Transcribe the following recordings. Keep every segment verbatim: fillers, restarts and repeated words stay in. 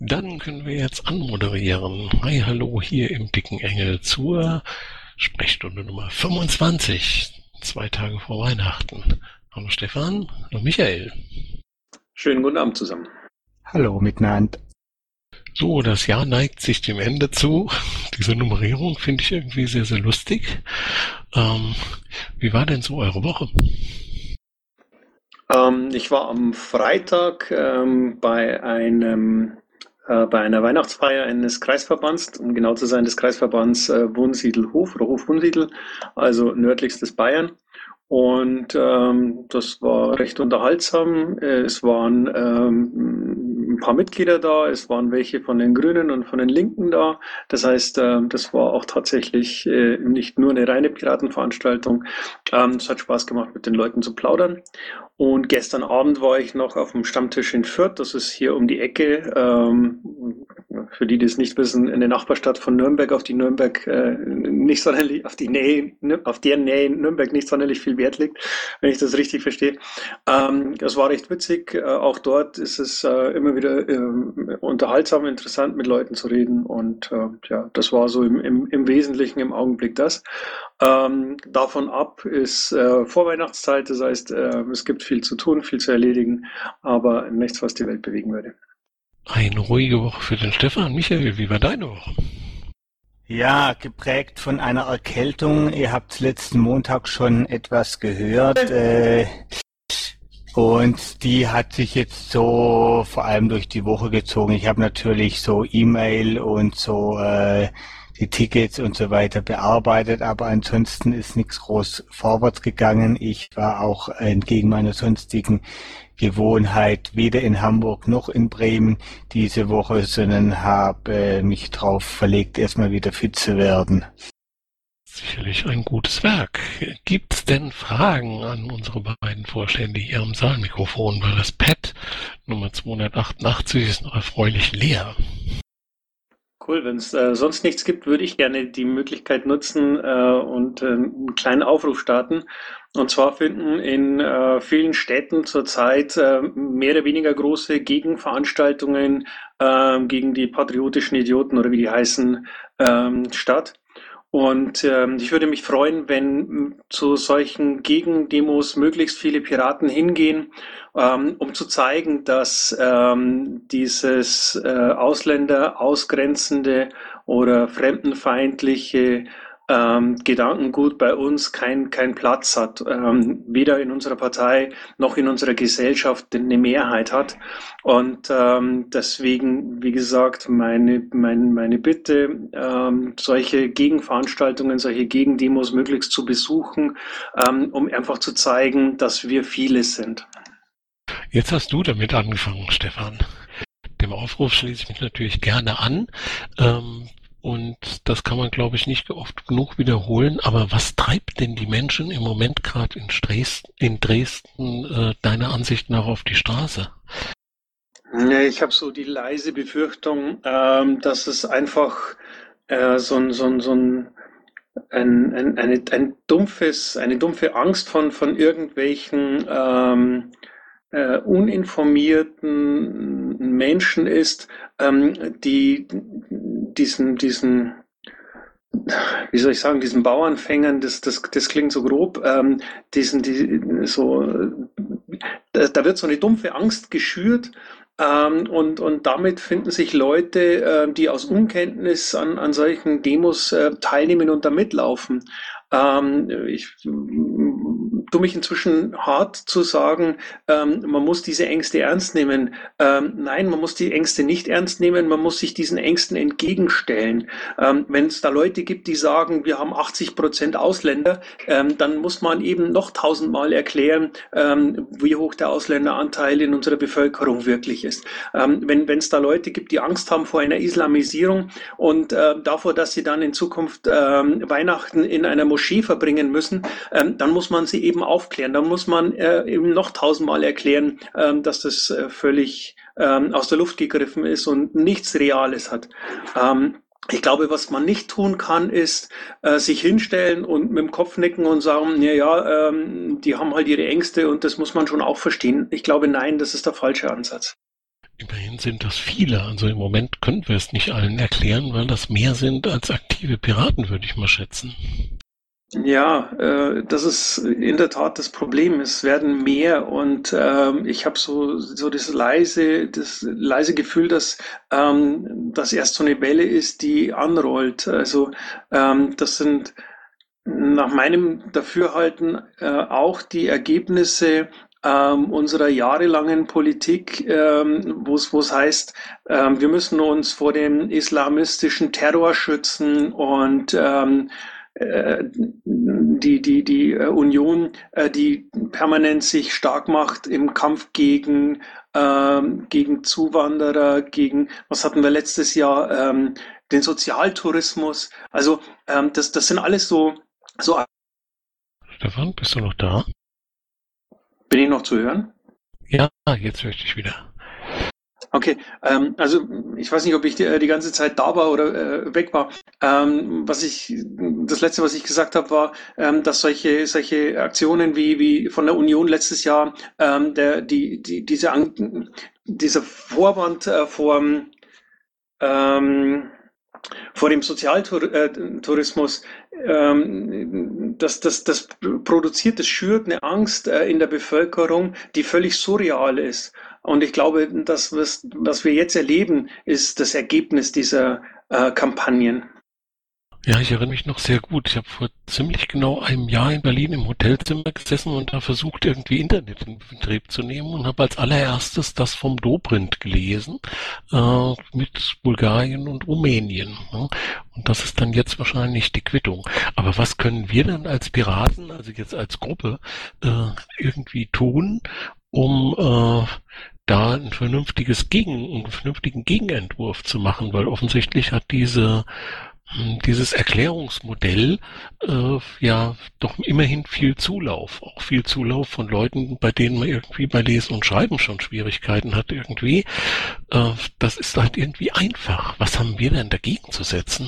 Dann können wir jetzt anmoderieren. Hi, hallo, hier im Dicken Engel zur Sprechstunde Nummer fünfundzwanzig, zwei Tage vor Weihnachten. Hallo Stefan, hallo Michael. Schönen guten Abend zusammen. Hallo miteinander. So, das Jahr neigt sich dem Ende zu. Diese Nummerierung finde ich irgendwie sehr, sehr lustig. Ähm, wie war denn so eure Woche? Ähm, ich war am Freitag ähm, bei einem äh, bei einer Weihnachtsfeier eines Kreisverbands, um genau zu sein, des Kreisverbands äh, Wunsiedel-Hof oder Hof-Wunsiedel, also nördlichstes Bayern. Und ähm, das war recht unterhaltsam. Äh, Es waren ähm, ein paar Mitglieder da, es waren welche von den Grünen und von den Linken da. Das heißt, ähm, das war auch tatsächlich äh, nicht nur eine reine Piratenveranstaltung. Ähm, es hat Spaß gemacht, mit den Leuten zu plaudern. Und gestern Abend war ich noch auf dem Stammtisch in Fürth, das ist hier um die Ecke. Ähm, für die, die es nicht wissen, eine Nachbarstadt von Nürnberg, auf die Nürnberg äh, nicht sonderlich, auf die Nähe, auf der Nähe Nürnberg nicht sonderlich viel Wert legt, wenn ich das richtig verstehe. Ähm, das war recht witzig. Äh, auch dort ist es äh, immer wieder äh, unterhaltsam, interessant mit Leuten zu reden. Und äh, ja, das war so im, im, im Wesentlichen im Augenblick das. Ähm, davon ab ist äh, Vorweihnachtszeit, das heißt, äh, es gibt viel zu tun, viel zu erledigen, aber nichts, was die Welt bewegen würde. Eine ruhige Woche für den Stefan. Michael, wie war deine Woche? Ja, geprägt von einer Erkältung. Ihr habt letzten Montag schon etwas gehört. Äh, und die hat sich jetzt so vor allem durch die Woche gezogen. Ich habe natürlich so E-Mail und so äh, die Tickets und so weiter bearbeitet, aber ansonsten ist nichts groß vorwärts gegangen. Ich war auch entgegen meiner sonstigen Gewohnheit weder in Hamburg noch in Bremen diese Woche, sondern habe mich drauf verlegt, erstmal wieder fit zu werden. Sicherlich ein gutes Werk. Gibt's denn Fragen an unsere beiden Vorstände hier am Saalmikrofon? Weil das Pad Nummer zweihundertachtundachtzig ist noch erfreulich leer. Cool, wenn es äh, sonst nichts gibt, würde ich gerne die Möglichkeit nutzen äh, und äh, einen kleinen Aufruf starten. Und zwar finden in äh, vielen Städten zurzeit äh, mehr oder weniger große Gegenveranstaltungen äh, gegen die patriotischen Idioten oder wie die heißen ähm, statt. Und ähm, ich würde mich freuen, wenn zu solchen Gegendemos möglichst viele Piraten hingehen, ähm, um zu zeigen, dass ähm, dieses äh, Ausländer ausgrenzende oder fremdenfeindliche ähm, Gedankengut bei uns kein, kein Platz hat, ähm, weder in unserer Partei noch in unserer Gesellschaft eine Mehrheit hat. Und ähm, deswegen, wie gesagt, meine, mein, meine Bitte, ähm, solche Gegenveranstaltungen, solche Gegendemos möglichst zu besuchen, ähm, um einfach zu zeigen, dass wir viele sind. Jetzt hast du damit angefangen, Stefan. Dem Aufruf schließe ich mich natürlich gerne an. Ähm, und das kann man, glaube ich, nicht oft genug wiederholen. Aber was treibt denn die Menschen im Moment gerade in Dresden, in Dresden äh, deiner Ansicht nach auf die Straße? Ich habe so die leise Befürchtung, ähm, dass es einfach äh, so ein, so ein, so ein ein, ein, eine, ein dumpfes, eine dumpfe Angst von, von irgendwelchen ähm, äh, uninformierten Menschen ist, ähm, die diesen, diesen, wie soll ich sagen, diesen Bauernfängern, das, das, das klingt so grob, ähm, diesen, die, so, da, da wird so eine dumpfe Angst geschürt, ähm, und, und damit finden sich Leute, äh, die aus Unkenntnis an, an solchen Demos äh, teilnehmen und da mitlaufen. Ähm, ich tue mich inzwischen hart zu sagen, ähm, man muss diese Ängste ernst nehmen. Ähm, nein, man muss die Ängste nicht ernst nehmen, man muss sich diesen Ängsten entgegenstellen. Ähm, wenn es da Leute gibt, die sagen, wir haben achtzig Prozent Ausländer, ähm, dann muss man eben noch tausendmal erklären, ähm, wie hoch der Ausländeranteil in unserer Bevölkerung wirklich ist. Ähm, wenn es da Leute gibt, die Angst haben vor einer Islamisierung und äh, davor, dass sie dann in Zukunft ähm, Weihnachten in einer Moschee verbringen müssen, ähm, dann muss man sie eben aufklären. Dann muss man äh, eben noch tausendmal erklären, ähm, dass das äh, völlig ähm, aus der Luft gegriffen ist und nichts Reales hat. Ähm, Ich glaube, was man nicht tun kann, ist äh, sich hinstellen und mit dem Kopf nicken und sagen, ja, ja, ähm, die haben halt ihre Ängste und das muss man schon auch verstehen. Ich glaube, nein, das ist der falsche Ansatz. Immerhin sind das viele. Also im Moment können wir es nicht allen erklären, weil das mehr sind als aktive Piraten, würde ich mal schätzen. Ja, äh, das ist in der Tat das Problem. Es werden mehr und ähm, ich habe so so das leise das leise Gefühl, dass ähm, das erst so eine Welle ist, die anrollt. Also ähm, das sind nach meinem Dafürhalten äh, auch die Ergebnisse ähm, unserer jahrelangen Politik, ähm, wo es wo es heißt, ähm, wir müssen uns vor dem islamistischen Terror schützen und ähm, äh, die, die, die äh, Union, äh, die permanent sich stark macht im Kampf gegen, ähm, gegen Zuwanderer, gegen, was hatten wir letztes Jahr, ähm, den Sozialtourismus. Also ähm, das, das sind alles so, so. Stefan, bist du noch da? Bin ich noch zu hören? Ja, jetzt höre ich dich wieder. Okay, ähm, also ich weiß nicht, ob ich die, die ganze Zeit da war oder äh, weg war. Ähm, was ich, das letzte, was ich gesagt habe, war, ähm, dass solche solche Aktionen wie wie von der Union letztes Jahr, ähm, der die die diese An dieser Vorwand äh, vor ähm, vor dem Sozialtourismus, ähm, das, das, das produziert, das schürt eine Angst äh, in der Bevölkerung, die völlig surreal ist. Und ich glaube, das, was, was wir jetzt erleben, ist das Ergebnis dieser äh, Kampagnen. Ja, ich erinnere mich noch sehr gut. Ich habe vor ziemlich genau einem Jahr in Berlin im Hotelzimmer gesessen und da versucht, irgendwie Internet in Betrieb zu nehmen und habe als allererstes das vom Dobrindt gelesen, äh, mit Bulgarien und Rumänien. Ne? Und das ist dann jetzt wahrscheinlich die Quittung. Aber was können wir dann als Piraten, also jetzt als Gruppe, äh, irgendwie tun, um äh, da ein vernünftiges Gegen, einen vernünftigen Gegenentwurf zu machen? Weil offensichtlich hat diese dieses Erklärungsmodell äh, ja doch immerhin viel Zulauf, auch viel Zulauf von Leuten, bei denen man irgendwie bei Lesen und Schreiben schon Schwierigkeiten hat irgendwie. Äh, das ist halt irgendwie einfach. Was haben wir denn dagegen zu setzen?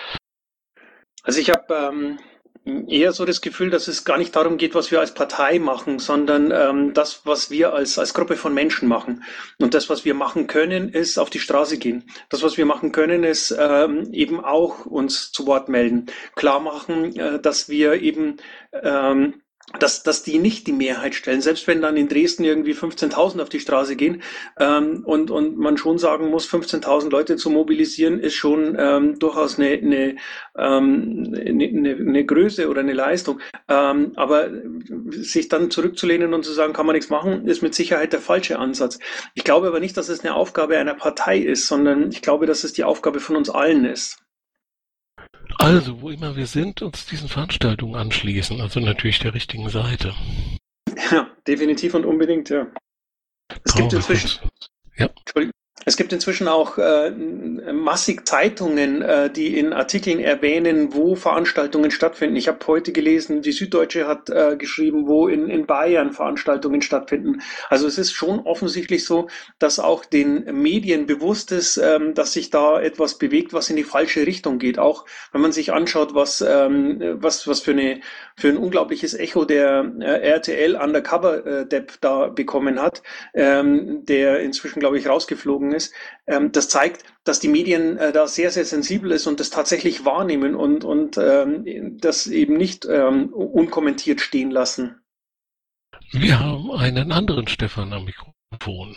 Also ich habe ähm, eher so das Gefühl, dass es gar nicht darum geht, was wir als Partei machen, sondern ähm, das, was wir als, als Gruppe von Menschen machen. Und das, was wir machen können, ist auf die Straße gehen. Das, was wir machen können, ist ähm, eben auch uns zu Wort melden. Klar machen, äh, dass wir eben ähm, dass, dass die nicht die Mehrheit stellen. Selbst wenn dann in Dresden irgendwie fünfzehntausend auf die Straße gehen ähm, und, und man schon sagen muss, fünfzehntausend Leute zu mobilisieren, ist schon ähm, durchaus eine, eine, ähm, eine, eine Größe oder eine Leistung. Ähm, aber sich dann zurückzulehnen und zu sagen, kann man nichts machen, ist mit Sicherheit der falsche Ansatz. Ich glaube aber nicht, dass es eine Aufgabe einer Partei ist, sondern ich glaube, dass es die Aufgabe von uns allen ist. Also, wo immer wir sind, uns diesen Veranstaltungen anschließen, also natürlich der richtigen Seite. Ja, definitiv und unbedingt, ja. Es gibt inzwischen, ja. Es gibt inzwischen auch äh, massig Zeitungen, äh, die in Artikeln erwähnen, wo Veranstaltungen stattfinden. Ich habe heute gelesen, die Süddeutsche hat äh, geschrieben, wo in, in Bayern Veranstaltungen stattfinden. Also es ist schon offensichtlich so, dass auch den Medien bewusst ist, ähm, dass sich da etwas bewegt, was in die falsche Richtung geht. Auch wenn man sich anschaut, was ähm, was was für eine für ein unglaubliches Echo der äh, R T L Undercover äh, Depp da bekommen hat, ähm, der inzwischen, glaube ich, rausgeflogen ist. Ähm, das zeigt, dass die Medien äh, da sehr, sehr sensibel ist und das tatsächlich wahrnehmen und, und ähm, das eben nicht ähm, unkommentiert stehen lassen. Wir haben einen anderen Stefan am Mikrofon.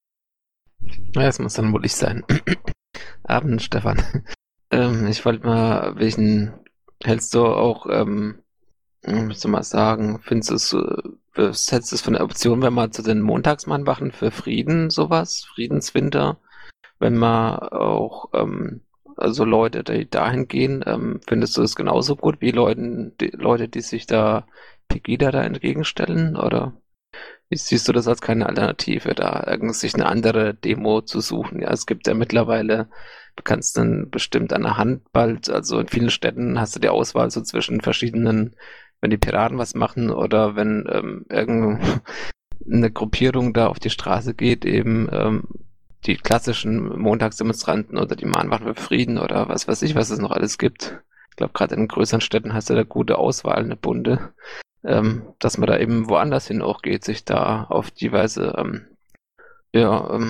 Ja, das muss dann wohl ich sein. Abend, Stefan. ähm, ich wollte mal, welchen hältst du auch, ähm, müsste mal sagen, findest du es, äh, hältst du es für eine Option, wenn man zu den Montagsmann machen für Frieden, sowas, Friedenswinter, wenn man auch, ähm, also Leute, die dahin gehen, ähm, findest du es genauso gut wie Leuten, die, Leute, die sich da Pegida da entgegenstellen, oder wie siehst du das als keine Alternative, da irgendwie sich eine andere Demo zu suchen? Ja, es gibt ja mittlerweile, du kannst dann bestimmt an der Hand bald, also in vielen Städten hast du die Auswahl so zwischen verschiedenen, wenn die Piraten was machen oder wenn ähm, irgendeine Gruppierung da auf die Straße geht, eben ähm, die klassischen Montagsdemonstranten oder die Mahnwachen für Frieden oder was weiß ich, was es noch alles gibt. Ich glaube, gerade in größeren Städten hast du da gute Auswahl, eine bunte, ähm, dass man da eben woanders hin auch geht, sich da auf die Weise ähm, ja, ähm,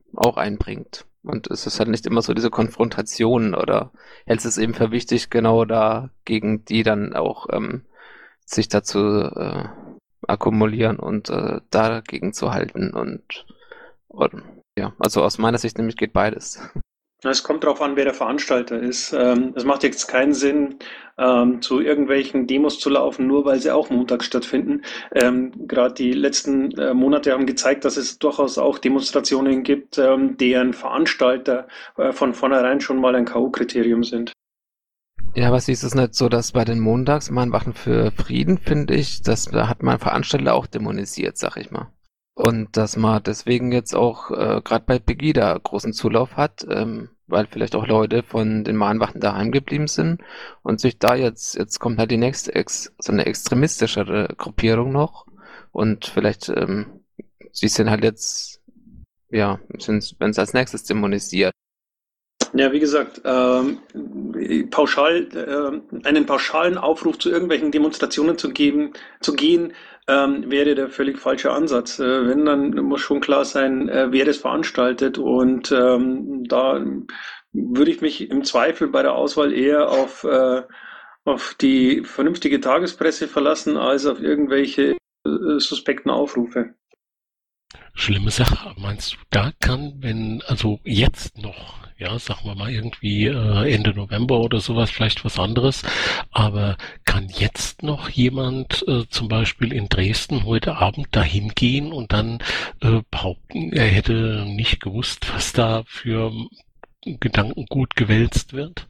auch einbringt. Und es ist halt nicht immer so diese Konfrontation oder hältst es eben für wichtig, genau da gegen die dann auch ähm, sich dazu äh, akkumulieren und äh, dagegen zu halten und, und ja, also aus meiner Sicht nämlich geht beides. Es kommt darauf an, wer der Veranstalter ist. Ähm, Es macht jetzt keinen Sinn, ähm, zu irgendwelchen Demos zu laufen, nur weil sie auch montags stattfinden. Ähm, Gerade die letzten äh, Monate haben gezeigt, dass es durchaus auch Demonstrationen gibt, ähm, deren Veranstalter äh, von vornherein schon mal ein K O-Kriterium sind. Ja, aber siehst du es nicht so, dass bei den Montagsmahnwachen für Frieden, finde ich, dass da hat man Veranstalter auch dämonisiert, sag ich mal. Und dass man deswegen jetzt auch äh, gerade bei Pegida großen Zulauf hat, ähm, weil vielleicht auch Leute von den Mahnwachen daheim geblieben sind und sich da jetzt, jetzt kommt halt die nächste, ex, so eine extremistischere Gruppierung noch und vielleicht, ähm, sie sind halt jetzt, ja, sind, wenn es als nächstes dämonisiert. Ja, wie gesagt, ähm, pauschal, äh, einen pauschalen Aufruf zu irgendwelchen Demonstrationen zu geben, zu gehen, ähm, wäre der völlig falsche Ansatz. Äh, wenn, dann muss schon klar sein, äh, wer das veranstaltet. Und ähm, da würde ich mich im Zweifel bei der Auswahl eher auf, äh, auf die vernünftige Tagespresse verlassen, als auf irgendwelche äh, suspekten Aufrufe. Schlimme Sache. Meinst du, da kann, wenn, also jetzt noch, ja, sagen wir mal irgendwie äh, Ende November oder sowas, vielleicht was anderes, aber kann jetzt noch jemand äh, zum Beispiel in Dresden heute Abend dahin gehen und dann äh, behaupten, er hätte nicht gewusst, was da für Gedankengut gewälzt wird?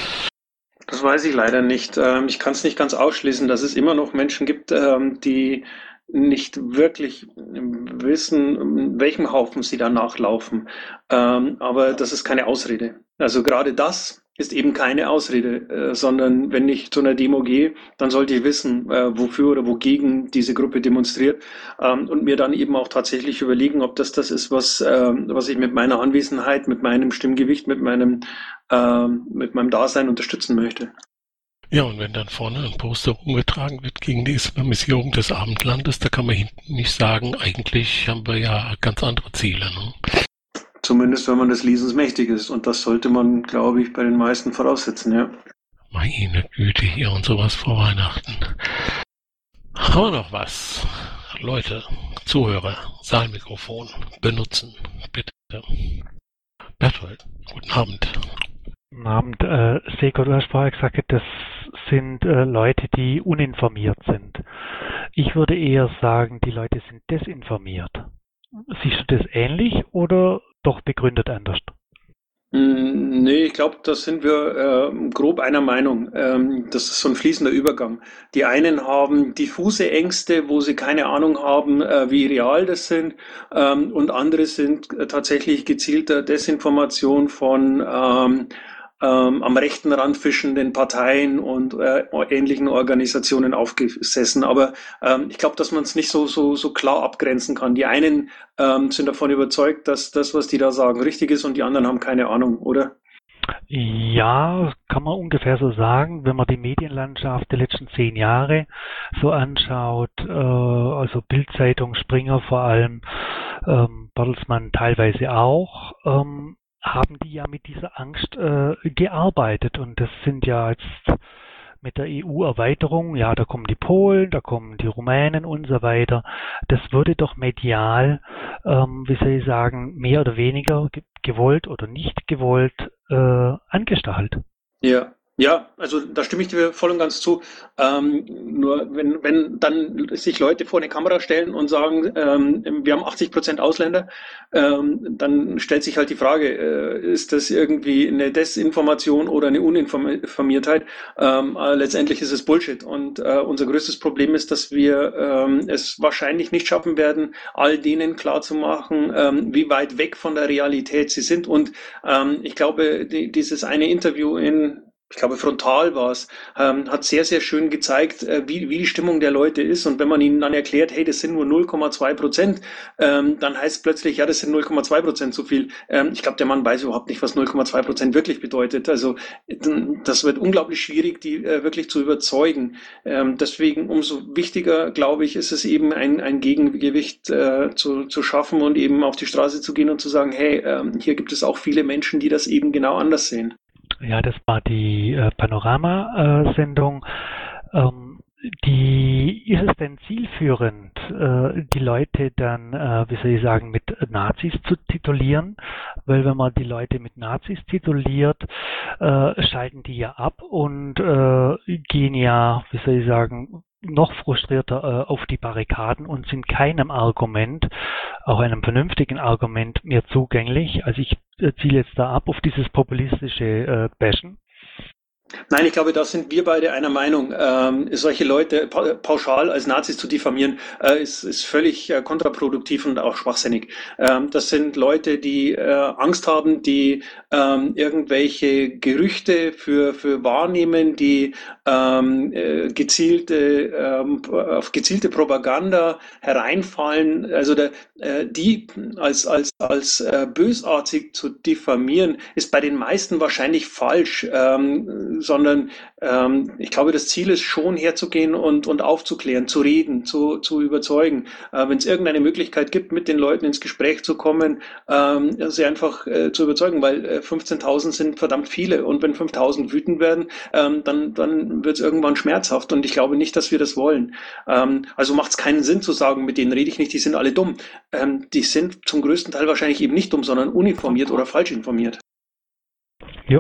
Das weiß ich leider nicht. Ähm, Ich kann es nicht ganz ausschließen, dass es immer noch Menschen gibt, ähm, die nicht wirklich wissen, in welchem Haufen sie da nachlaufen. Ähm, Aber das ist keine Ausrede. Also gerade das ist eben keine Ausrede, äh, sondern wenn ich zu einer Demo gehe, dann sollte ich wissen, äh, wofür oder wogegen diese Gruppe demonstriert, ähm, und mir dann eben auch tatsächlich überlegen, ob das das ist, was, ähm, was ich mit meiner Anwesenheit, mit meinem Stimmgewicht, mit meinem, ähm, mit meinem Dasein unterstützen möchte. Ja, und wenn dann vorne ein Poster umgetragen wird gegen die Islamisierung des Abendlandes, da kann man hinten nicht sagen, eigentlich haben wir ja ganz andere Ziele. Ne? Zumindest wenn man des Lesens mächtig ist. Und das sollte man, glaube ich, bei den meisten voraussetzen, ja. Meine Güte, hier und sowas vor Weihnachten. Haben wir noch was? Leute, Zuhörer, Saalmikrofon benutzen, bitte. Berthold, guten Abend. Guten Abend. Äh, Seko, du hast vorher gesagt, das sind äh, Leute, die uninformiert sind. Ich würde eher sagen, die Leute sind desinformiert. Siehst du das ähnlich oder doch begründet anders? Mm, Nee, ich glaube, da sind wir äh, grob einer Meinung. Ähm, das ist so ein fließender Übergang. Die einen haben diffuse Ängste, wo sie keine Ahnung haben, äh, wie real das sind, ähm, und andere sind äh, tatsächlich gezielter Desinformation von ähm, ähm, am rechten Rand fischenden Parteien und äh, ähnlichen Organisationen aufgesessen. Aber ähm, ich glaube, dass man es nicht so, so, so klar abgrenzen kann. Die einen ähm, sind davon überzeugt, dass das, was die da sagen, richtig ist, und die anderen haben keine Ahnung, oder? Ja, kann man ungefähr so sagen, wenn man die Medienlandschaft der letzten zehn Jahre so anschaut, äh, also Bild-Zeitung, Springer vor allem, ähm, Bertelsmann teilweise auch, ähm, haben die ja mit dieser Angst äh, gearbeitet. Und das sind ja jetzt mit der E U-Erweiterung, ja, da kommen die Polen, da kommen die Rumänen und so weiter. Das wurde doch medial, ähm, wie soll ich sagen, mehr oder weniger ge gewollt oder nicht gewollt äh, angestachelt. Ja, ja, also da stimme ich dir voll und ganz zu. Ähm, nur wenn, wenn dann sich Leute vor eine Kamera stellen und sagen, ähm, wir haben achtzig Prozent Ausländer, ähm, dann stellt sich halt die Frage, äh, ist das irgendwie eine Desinformation oder eine Uninformiertheit? Ähm, äh, letztendlich ist es Bullshit. Und äh, unser größtes Problem ist, dass wir ähm, es wahrscheinlich nicht schaffen werden, all denen klarzumachen, ähm, wie weit weg von der Realität sie sind. Und ähm, ich glaube, die, dieses eine Interview in ich glaube Frontal war es, ähm, hat sehr, sehr schön gezeigt, äh, wie, wie die Stimmung der Leute ist. Und wenn man ihnen dann erklärt, hey, das sind nur null Komma zwei Prozent, ähm, dann heißt plötzlich, ja, das sind null Komma zwei Prozent zu viel. Ähm, ich glaube, der Mann weiß überhaupt nicht, was null Komma zwei Prozent wirklich bedeutet. Also das wird unglaublich schwierig, die äh, wirklich zu überzeugen. Ähm, deswegen umso wichtiger, glaube ich, ist es eben ein, ein Gegengewicht äh, zu, zu schaffen und eben auf die Straße zu gehen und zu sagen, hey, ähm, hier gibt es auch viele Menschen, die das eben genau anders sehen. Ja, das war die äh, Panorama-Sendung. Ähm, die, ist es denn zielführend, äh, die Leute dann, äh, wie soll ich sagen, mit Nazis zu titulieren? Weil wenn man die Leute mit Nazis tituliert, äh, schalten die ja ab und äh, gehen ja, wie soll ich sagen, noch frustrierter äh, auf die Barrikaden und sind keinem Argument, auch einem vernünftigen Argument mehr zugänglich. Also ich äh, ziele jetzt da ab auf dieses populistische äh, Bashen. Nein, ich glaube, da sind wir beide einer Meinung. Ähm, solche Leute pa pauschal als Nazis zu diffamieren, äh, ist, ist völlig äh, kontraproduktiv und auch schwachsinnig. Ähm, das sind Leute, die äh, Angst haben, die ähm, irgendwelche Gerüchte für, für wahrnehmen, die ähm, äh, gezielte, ähm, auf gezielte Propaganda hereinfallen. Also der, äh, die als, als, als äh, bösartig zu diffamieren, ist bei den meisten wahrscheinlich falsch. Ähm, sondern ähm, ich glaube, das Ziel ist schon herzugehen und, und aufzuklären, zu reden, zu, zu überzeugen. Äh, wenn es irgendeine Möglichkeit gibt, mit den Leuten ins Gespräch zu kommen, ähm, sie einfach äh, zu überzeugen, weil äh, fünfzehntausend sind verdammt viele und wenn fünftausend wütend werden, ähm, dann, dann wird es irgendwann schmerzhaft und ich glaube nicht, dass wir das wollen. Ähm, also macht es keinen Sinn zu sagen, mit denen rede ich nicht, die sind alle dumm. Ähm, die sind zum größten Teil wahrscheinlich eben nicht dumm, sondern uninformiert oder falsch informiert. Ja.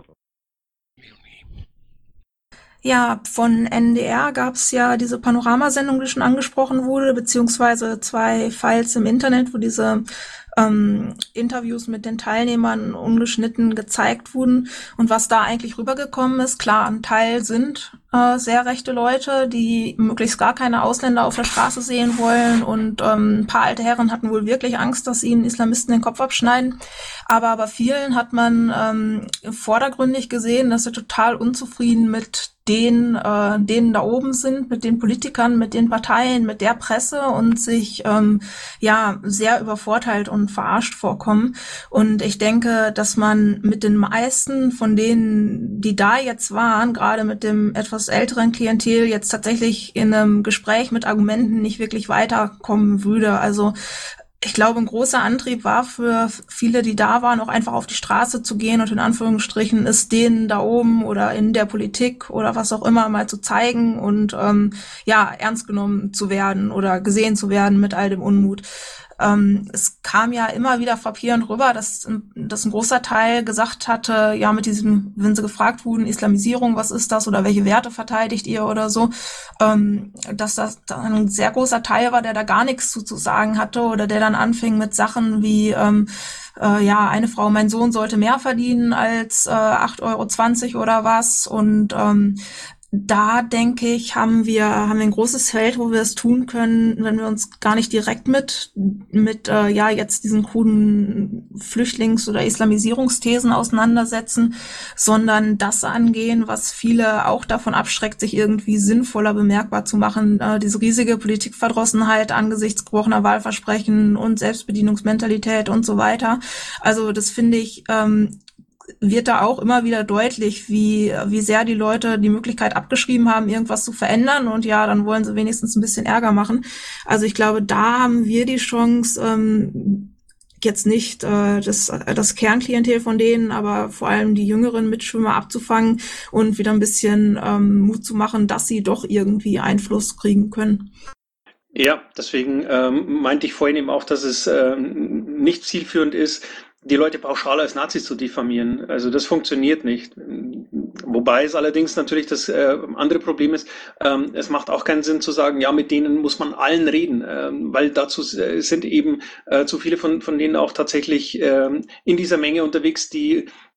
Ja, von N D R gab es ja diese Panoramasendung, die schon angesprochen wurde, beziehungsweise zwei Files im Internet, wo diese ähm, Interviews mit den Teilnehmern ungeschnitten gezeigt wurden. Und was da eigentlich rübergekommen ist, klar, ein Teil sind äh, sehr rechte Leute, die möglichst gar keine Ausländer auf der Straße sehen wollen. Und ähm, ein paar alte Herren hatten wohl wirklich Angst, dass ihnen Islamisten den Kopf abschneiden. Aber bei vielen hat man ähm, vordergründig gesehen, dass sie total unzufrieden mit den, äh, denen da oben sind, mit den Politikern, mit den Parteien, mit der Presse und sich ähm, ja sehr übervorteilt und verarscht vorkommen. Und ich denke, dass man mit den meisten von denen, die da jetzt waren, gerade mit dem etwas älteren Klientel, jetzt tatsächlich in einem Gespräch mit Argumenten nicht wirklich weiterkommen würde. Also ich glaube, ein großer Antrieb war für viele, die da waren, auch einfach auf die Straße zu gehen und in Anführungsstrichen es denen da oben oder in der Politik oder was auch immer mal zu zeigen und ähm, ja, ernst genommen zu werden oder gesehen zu werden mit all dem Unmut. Ähm, es kam ja immer wieder frappierend rüber, dass, dass ein großer Teil gesagt hatte, ja, mit diesem, wenn sie gefragt wurden, Islamisierung, was ist das oder welche Werte verteidigt ihr oder so, ähm, dass das ein sehr großer Teil war, der da gar nichts zu, zu sagen hatte oder der dann anfing mit Sachen wie, ähm, äh, ja, eine Frau, mein Sohn sollte mehr verdienen als äh, acht Euro zwanzig oder was und ähm, da denke ich, haben wir haben wir ein großes Feld, wo wir es tun können, wenn wir uns gar nicht direkt mit mit äh, ja jetzt diesen kruden Flüchtlings- oder Islamisierungsthesen auseinandersetzen, sondern das angehen, was viele auch davon abschreckt, sich irgendwie sinnvoller bemerkbar zu machen. Äh, diese riesige Politikverdrossenheit angesichts gebrochener Wahlversprechen und Selbstbedienungsmentalität und so weiter. Also das finde ich ähm, wird da auch immer wieder deutlich, wie wie sehr die Leute die Möglichkeit abgeschrieben haben, irgendwas zu verändern und ja, dann wollen sie wenigstens ein bisschen Ärger machen. Also ich glaube, da haben wir die Chance, ähm, jetzt nicht äh, das, das Kernklientel von denen, aber vor allem die jüngeren Mitschwimmer abzufangen und wieder ein bisschen ähm, Mut zu machen, dass sie doch irgendwie Einfluss kriegen können. Ja, deswegen ähm, meinte ich vorhin eben auch, dass es ähm, nicht zielführend ist, die Leute pauschal als Nazis zu diffamieren. Also das funktioniert nicht. Wobei es allerdings natürlich das äh, andere Problem ist, ähm, es macht auch keinen Sinn zu sagen, ja, mit denen muss man allen reden, ähm, weil dazu äh, sind eben äh, zu viele von, von denen auch tatsächlich ähm, in dieser Menge unterwegs, die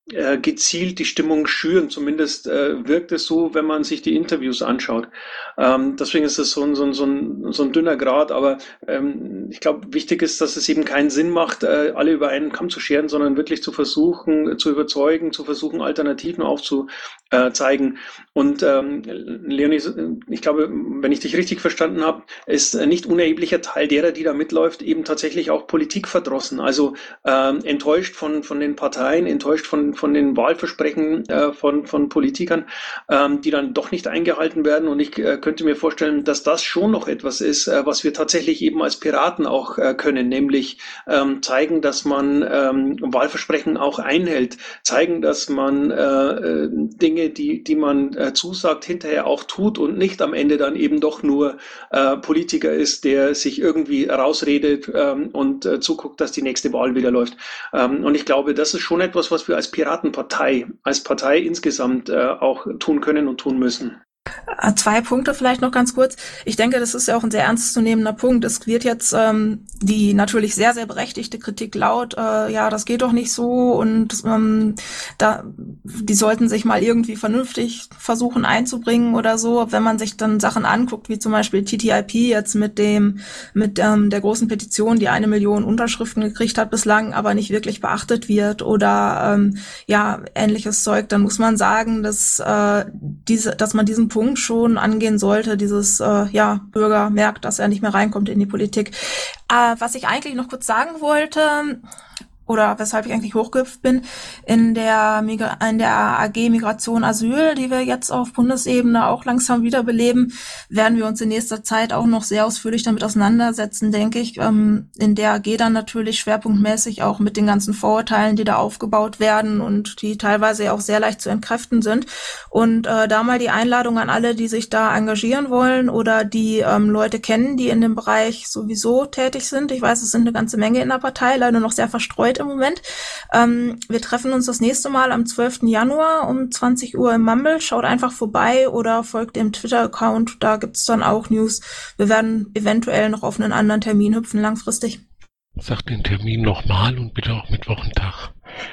äh, gezielt die Stimmung schüren. Zumindest äh, wirkt es so, wenn man sich die Interviews anschaut. Ähm, deswegen ist es so ein, so ein, so ein, so ein dünner Grat. Aber ähm, ich glaube, wichtig ist, dass es eben keinen Sinn macht, äh, alle über einen Kamm zu scheren, sondern wirklich zu versuchen, zu überzeugen, zu versuchen, Alternativen aufzuzeigen. Und ähm, Leonie, ich glaube, wenn ich dich richtig verstanden habe, ist ein nicht unerheblicher Teil derer, die da mitläuft, eben tatsächlich auch politikverdrossen. Also ähm, enttäuscht von, von den Parteien, enttäuscht von, von den Wahlversprechen äh, von, von Politikern, ähm, die dann doch nicht eingehalten werden. Und ich äh, könnte mir vorstellen, dass das schon noch etwas ist, äh, was wir tatsächlich eben als Piraten auch äh, können, nämlich ähm, zeigen, dass man ähm, Wahlversprechen auch einhält, zeigen, dass man äh, Dinge, die, die man äh, zusagt, hinterher auch tut und nicht am Ende dann eben doch nur äh, Politiker ist, der sich irgendwie rausredet ähm, und äh, zuguckt, dass die nächste Wahl wieder läuft. Ähm, und ich glaube, das ist schon etwas, was wir als Piratenpartei, als Partei insgesamt äh, auch tun können und tun müssen. Zwei Punkte vielleicht noch ganz kurz. Ich denke, das ist ja auch ein sehr ernstzunehmender Punkt. Es wird jetzt ähm, die natürlich sehr, sehr berechtigte Kritik laut, äh, ja, das geht doch nicht so und ähm, da, die sollten sich mal irgendwie vernünftig versuchen einzubringen oder so. Wenn man sich dann Sachen anguckt, wie zum Beispiel T T I P jetzt mit dem, mit ähm, der großen Petition, die eine Million Unterschriften gekriegt hat bislang, aber nicht wirklich beachtet wird oder ähm, ja, ähnliches Zeug, dann muss man sagen, dass äh, diese, dass man diesen Punkt schon angehen sollte, dieses, äh, ja, Bürger merkt, dass er nicht mehr reinkommt in die Politik. Äh, was ich eigentlich noch kurz sagen wollte, oder weshalb ich eigentlich hochgehüpft bin, in der, Migra- in der A G Migration Asyl, die wir jetzt auf Bundesebene auch langsam wiederbeleben, werden wir uns in nächster Zeit auch noch sehr ausführlich damit auseinandersetzen, denke ich. Ähm, in der A G dann natürlich schwerpunktmäßig auch mit den ganzen Vorurteilen, die da aufgebaut werden und die teilweise ja auch sehr leicht zu entkräften sind. Und äh, da mal die Einladung an alle, die sich da engagieren wollen oder die ähm, Leute kennen, die in dem Bereich sowieso tätig sind. Ich weiß, es sind eine ganze Menge in der Partei, leider noch sehr verstreut im Moment. Ähm, wir treffen uns das nächste Mal am zwölften Januar um zwanzig Uhr im Mumble. Schaut einfach vorbei oder folgt dem Twitter-Account. Da gibt's dann auch News. Wir werden eventuell noch auf einen anderen Termin hüpfen langfristig. Sag den Termin nochmal und bitte auch mit Wochentag.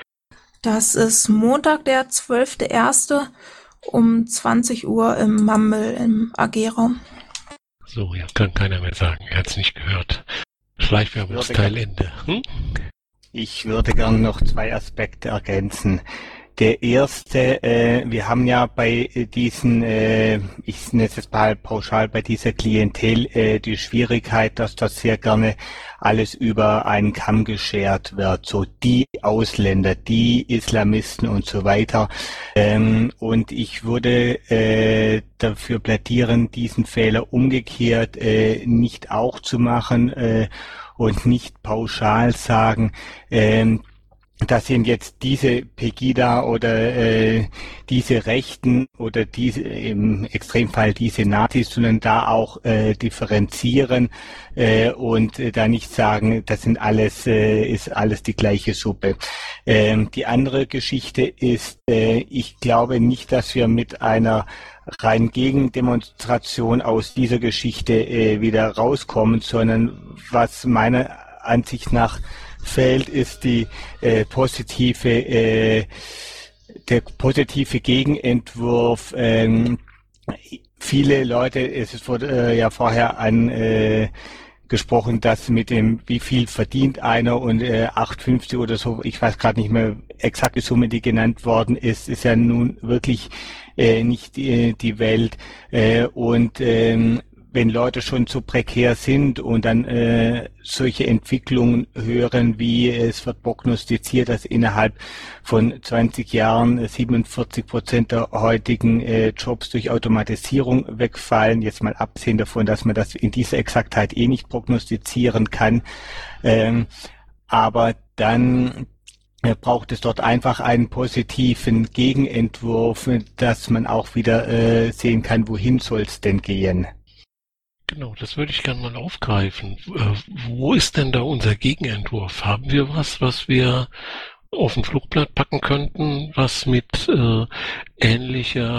Das ist Montag, der zwölfte erste um zwanzig Uhr im Mumble im A G-Raum. So, ja, kann keiner mehr sagen. Er hat's nicht gehört. Schleichwerbungsteil Ende. Hm? Ich würde gern noch zwei Aspekte ergänzen. Der erste, äh, wir haben ja bei diesen, äh, ich nenne es jetzt mal pauschal, bei dieser Klientel äh, die Schwierigkeit, dass das sehr gerne alles über einen Kamm geschert wird. So die Ausländer, die Islamisten und so weiter. Ähm, und ich würde äh, dafür plädieren, diesen Fehler umgekehrt äh, nicht auch zu machen äh, und nicht pauschal sagen, ähm, das sind jetzt diese Pegida oder äh, diese Rechten oder diese im Extremfall diese Nazis, sondern da auch äh, differenzieren äh, und äh, da nicht sagen, das sind alles äh, ist alles die gleiche Suppe. Ähm, die andere Geschichte ist, äh, ich glaube nicht, dass wir mit einer rein Gegendemonstration aus dieser Geschichte äh, wieder rauskommen, sondern was meiner Ansicht nach fehlt, ist die äh, positive, äh, der positive Gegenentwurf. Ähm, viele Leute, es wurde äh, ja vorher an äh, gesprochen, dass mit dem, wie viel verdient einer und äh, acht fünfzig oder so, ich weiß gerade nicht mehr exakte Summe, die genannt worden ist, ist ja nun wirklich äh, nicht äh, die Welt äh, und ähm, wenn Leute schon so prekär sind und dann äh, solche Entwicklungen hören, wie es wird prognostiziert, dass innerhalb von zwanzig Jahren siebenundvierzig Prozent der heutigen äh, Jobs durch Automatisierung wegfallen, jetzt mal abgesehen davon, dass man das in dieser Exaktheit eh nicht prognostizieren kann, ähm, aber dann braucht es dort einfach einen positiven Gegenentwurf, dass man auch wieder äh, sehen kann, wohin soll es denn gehen. Genau, das würde ich gerne mal aufgreifen. Äh, wo ist denn da unser Gegenentwurf? Haben wir was, was wir auf ein Flugblatt packen könnten, was mit äh, ähnlicher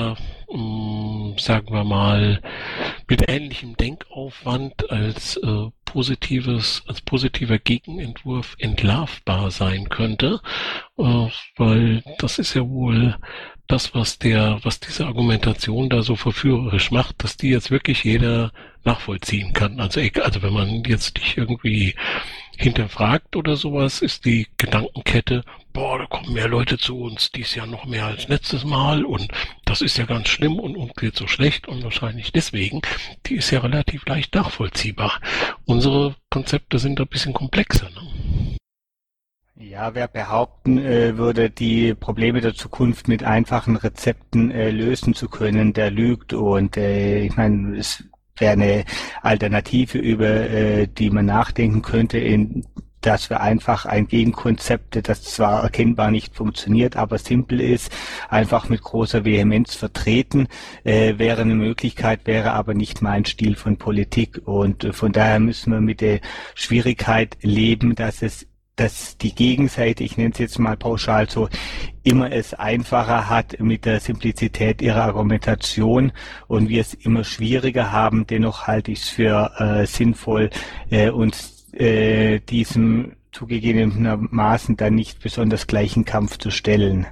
mh, sagen wir mal, mit ähnlichem Denkaufwand als äh, positives, als positiver Gegenentwurf entlarvbar sein könnte, äh, weil das ist ja wohl das, was der, was diese Argumentation da so verführerisch macht, dass die jetzt wirklich jeder nachvollziehen kann. Also, also wenn man jetzt dich irgendwie hinterfragt oder sowas, ist die Gedankenkette, boah, da kommen mehr Leute zu uns dies Jahr noch mehr als letztes Mal und das ist ja ganz schlimm und uns geht so schlecht und wahrscheinlich deswegen, die ist ja relativ leicht nachvollziehbar. Unsere Konzepte sind ein bisschen komplexer, ne? Ja, wer behaupten äh, würde, die Probleme der Zukunft mit einfachen Rezepten äh, lösen zu können, der lügt. Und äh, ich meine, es wäre eine Alternative, über äh, die man nachdenken könnte, in dass wir einfach ein Gegenkonzept, das zwar erkennbar nicht funktioniert, aber simpel ist, einfach mit großer Vehemenz vertreten, äh, wäre eine Möglichkeit, wäre aber nicht mein Stil von Politik. Und äh, von daher müssen wir mit der Schwierigkeit leben, dass es dass die Gegenseite, ich nenne es jetzt mal pauschal so, immer es einfacher hat mit der Simplizität ihrer Argumentation und wir es immer schwieriger haben. Dennoch halte ich es für äh, sinnvoll, äh, uns äh, diesem zugegebenermaßen dann nicht besonders gleichen Kampf zu stellen.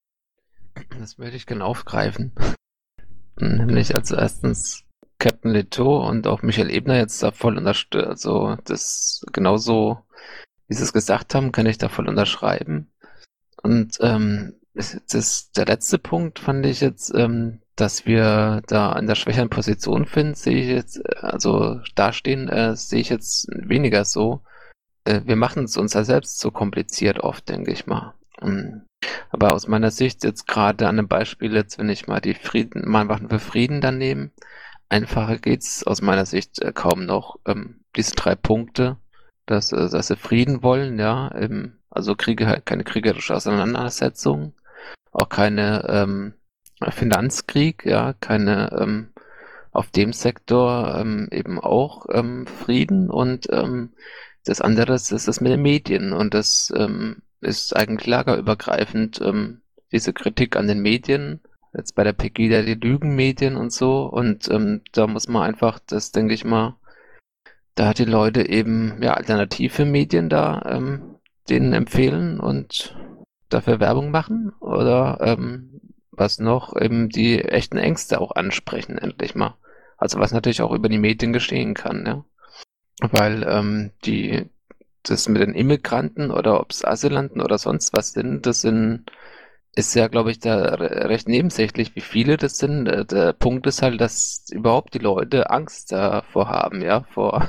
Das würde ich gerne aufgreifen. Nämlich als erstens Captain Leto und auch Michael Ebner jetzt da voll unterstützt. Also das genauso, wie sie es gesagt haben, kann ich da voll unterschreiben. Und ähm, das, der letzte Punkt fand ich jetzt, ähm, dass wir da in der schwächeren Position finden, sehe ich jetzt, also dastehen, äh, sehe ich jetzt weniger so. Äh, wir machen es uns ja selbst so kompliziert oft, denke ich mal. Um, aber aus meiner Sicht jetzt gerade an einem Beispiel jetzt, wenn ich mal die Frieden, mal Waffen für Frieden dann nehme, einfacher geht's aus meiner Sicht äh, kaum noch. Ähm, diese drei Punkte, dass, äh, dass sie Frieden wollen, ja, ähm, also Kriege, keine kriegerische Auseinandersetzung, auch keine ähm, Finanzkrieg, ja, keine ähm, auf dem Sektor ähm, eben auch ähm, Frieden und ähm, das andere ist das mit den Medien und das ähm, ist eigentlich lagerübergreifend, ähm, diese Kritik an den Medien, jetzt bei der Pegida die Lügenmedien und so und ähm, da muss man einfach, das denke ich mal, da hat die Leute eben ja alternative Medien da ähm, denen empfehlen und dafür Werbung machen oder ähm, was noch, eben die echten Ängste auch ansprechen, endlich mal. Also was natürlich auch über die Medien geschehen kann, ja. Weil ähm, die das mit den Immigranten oder ob es Asylanten oder sonst was sind, das sind ist ja, glaube ich, da re- recht nebensächlich, wie viele das sind. Äh, Der Punkt ist halt, dass überhaupt die Leute Angst davor haben, ja, vor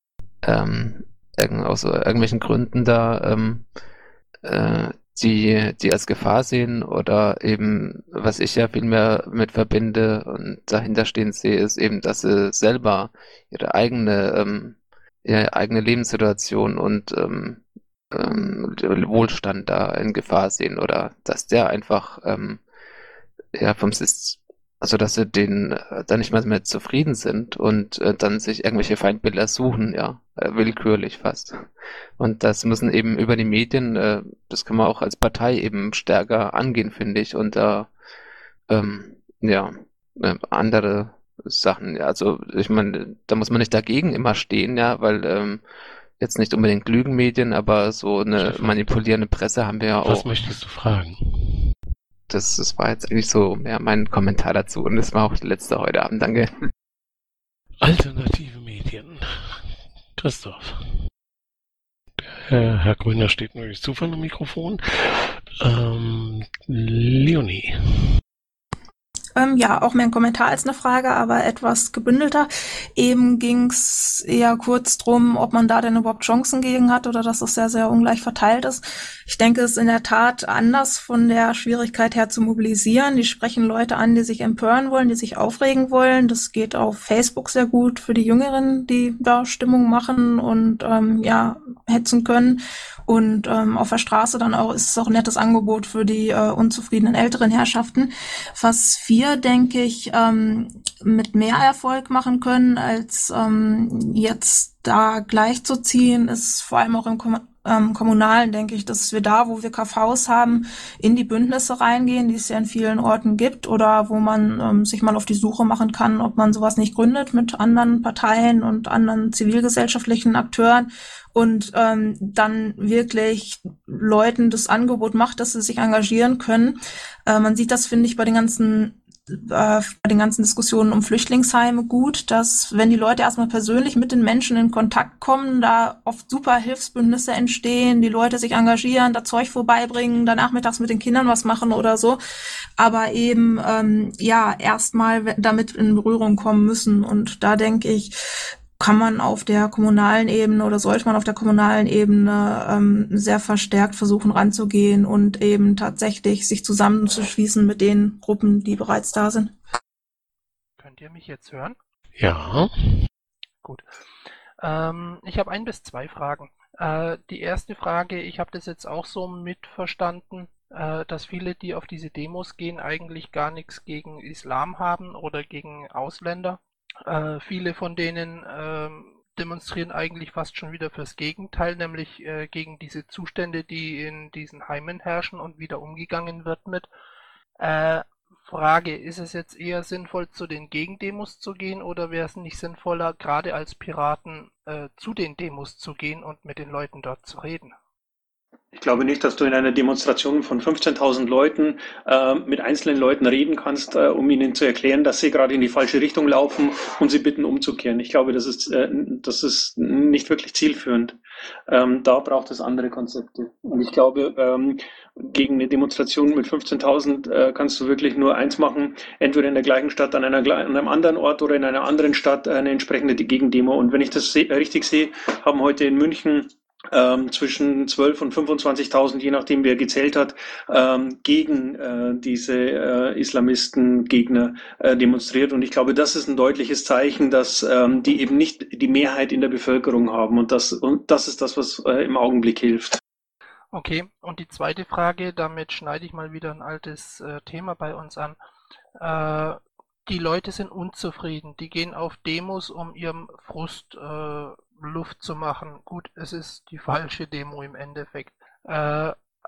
ähm, irgend, aus irgendwelchen Gründen da, ähm, äh, die, die als Gefahr sehen oder eben, was ich ja viel mehr mit verbinde und dahinter stehen sehe, ist eben, dass sie selber ihre eigene, ähm, ihre eigene Lebenssituation und ähm, ähm, Wohlstand da in Gefahr sehen oder dass der einfach ähm, ja vom System, also dass sie den äh, dann nicht mehr, mehr zufrieden sind und äh, dann sich irgendwelche Feindbilder suchen, ja, äh, willkürlich fast. Und das müssen eben über die Medien, äh, das kann man auch als Partei eben stärker angehen, finde ich, und da ähm, ja äh, andere Sachen, ja, also ich meine, da muss man nicht dagegen immer stehen, ja, weil ähm, jetzt nicht unbedingt Lügenmedien, aber so eine Stefan, manipulierende Presse haben wir ja was auch. möchtest du fragen? Das, das war jetzt eigentlich so ja, mein Kommentar dazu und das war auch der letzte heute Abend. Danke. Alternative Medien. Christoph. Herr, Herr Grüner steht nur durch Zufall am Mikrofon. Ähm, Leonie. Ähm, ja, auch mehr ein Kommentar als eine Frage, aber etwas gebündelter. Eben ging's eher kurz drum, ob man da denn überhaupt Chancen gegen hat oder dass es sehr, sehr ungleich verteilt ist. Ich denke, es ist in der Tat anders von der Schwierigkeit her zu mobilisieren. Die sprechen Leute an, die sich empören wollen, die sich aufregen wollen. Das geht auf Facebook sehr gut für die Jüngeren, die da Stimmung machen und ähm, ja hetzen können. Und ähm, auf der Straße dann auch ist es auch ein nettes Angebot für die äh, unzufriedenen älteren Herrschaften. Was wir, denke ich, ähm, mit mehr Erfolg machen können, als ähm, jetzt da gleichzuziehen, ist vor allem auch im Kom ähm, Kommunalen denke ich, dass wir da, wo wir K Vs haben, in die Bündnisse reingehen, die es ja in vielen Orten gibt, oder wo man ähm, sich mal auf die Suche machen kann, ob man sowas nicht gründet mit anderen Parteien und anderen zivilgesellschaftlichen Akteuren und ähm, dann wirklich Leuten das Angebot macht, dass sie sich engagieren können. Äh, man sieht das, finde ich, bei den ganzen bei den ganzen Diskussionen um Flüchtlingsheime gut, dass wenn die Leute erstmal persönlich mit den Menschen in Kontakt kommen, da oft super Hilfsbündnisse entstehen, die Leute sich engagieren, da Zeug vorbeibringen, dann nachmittags mit den Kindern was machen oder so, aber eben ähm, ja erstmal damit in Berührung kommen müssen. Und da denke ich, kann man auf der kommunalen Ebene oder sollte man auf der kommunalen Ebene ähm, sehr verstärkt versuchen ranzugehen und eben tatsächlich sich zusammenzuschließen mit den Gruppen, die bereits da sind. Könnt ihr mich jetzt hören? Ja. Gut. Ähm, ich habe ein bis zwei Fragen. Äh, die erste Frage, ich habe das jetzt auch so mitverstanden, äh, dass viele, die auf diese Demos gehen, eigentlich gar nichts gegen Islam haben oder gegen Ausländer. Äh, viele von denen ähm, demonstrieren eigentlich fast schon wieder fürs Gegenteil, nämlich äh, gegen diese Zustände, die in diesen Heimen herrschen und wie da umgegangen wird mit. Äh, Frage, ist es jetzt eher sinnvoll, zu den Gegendemos zu gehen, oder wäre es nicht sinnvoller, gerade als Piraten äh, zu den Demos zu gehen und mit den Leuten dort zu reden? Ich glaube nicht, dass du in einer Demonstration von fünfzehntausend Leuten äh, mit einzelnen Leuten reden kannst, äh, um ihnen zu erklären, dass sie gerade in die falsche Richtung laufen und sie bitten umzukehren. Ich glaube, das ist, äh, das ist nicht wirklich zielführend. Ähm, da braucht es andere Konzepte. Und ich glaube, ähm, gegen eine Demonstration mit fünfzehntausend äh, kannst du wirklich nur eins machen, entweder in der gleichen Stadt an, einer, an einem anderen Ort oder in einer anderen Stadt eine entsprechende Gegendemo. Und wenn ich das se- richtig sehe, haben heute in München Ähm, zwischen zwölf und fünfundzwanzigtausend, je nachdem wer gezählt hat, ähm, gegen äh, diese äh, Islamisten-Gegner äh, demonstriert. Und ich glaube, das ist ein deutliches Zeichen, dass ähm, die eben nicht die Mehrheit in der Bevölkerung haben. Und das, und das ist das, was äh, im Augenblick hilft. Okay, und die zweite Frage, damit schneide ich mal wieder ein altes äh, Thema bei uns an. Äh, die Leute sind unzufrieden, die gehen auf Demos, um ihrem Frust äh, Luft zu machen. Gut, es ist die falsche Demo im Endeffekt. Äh,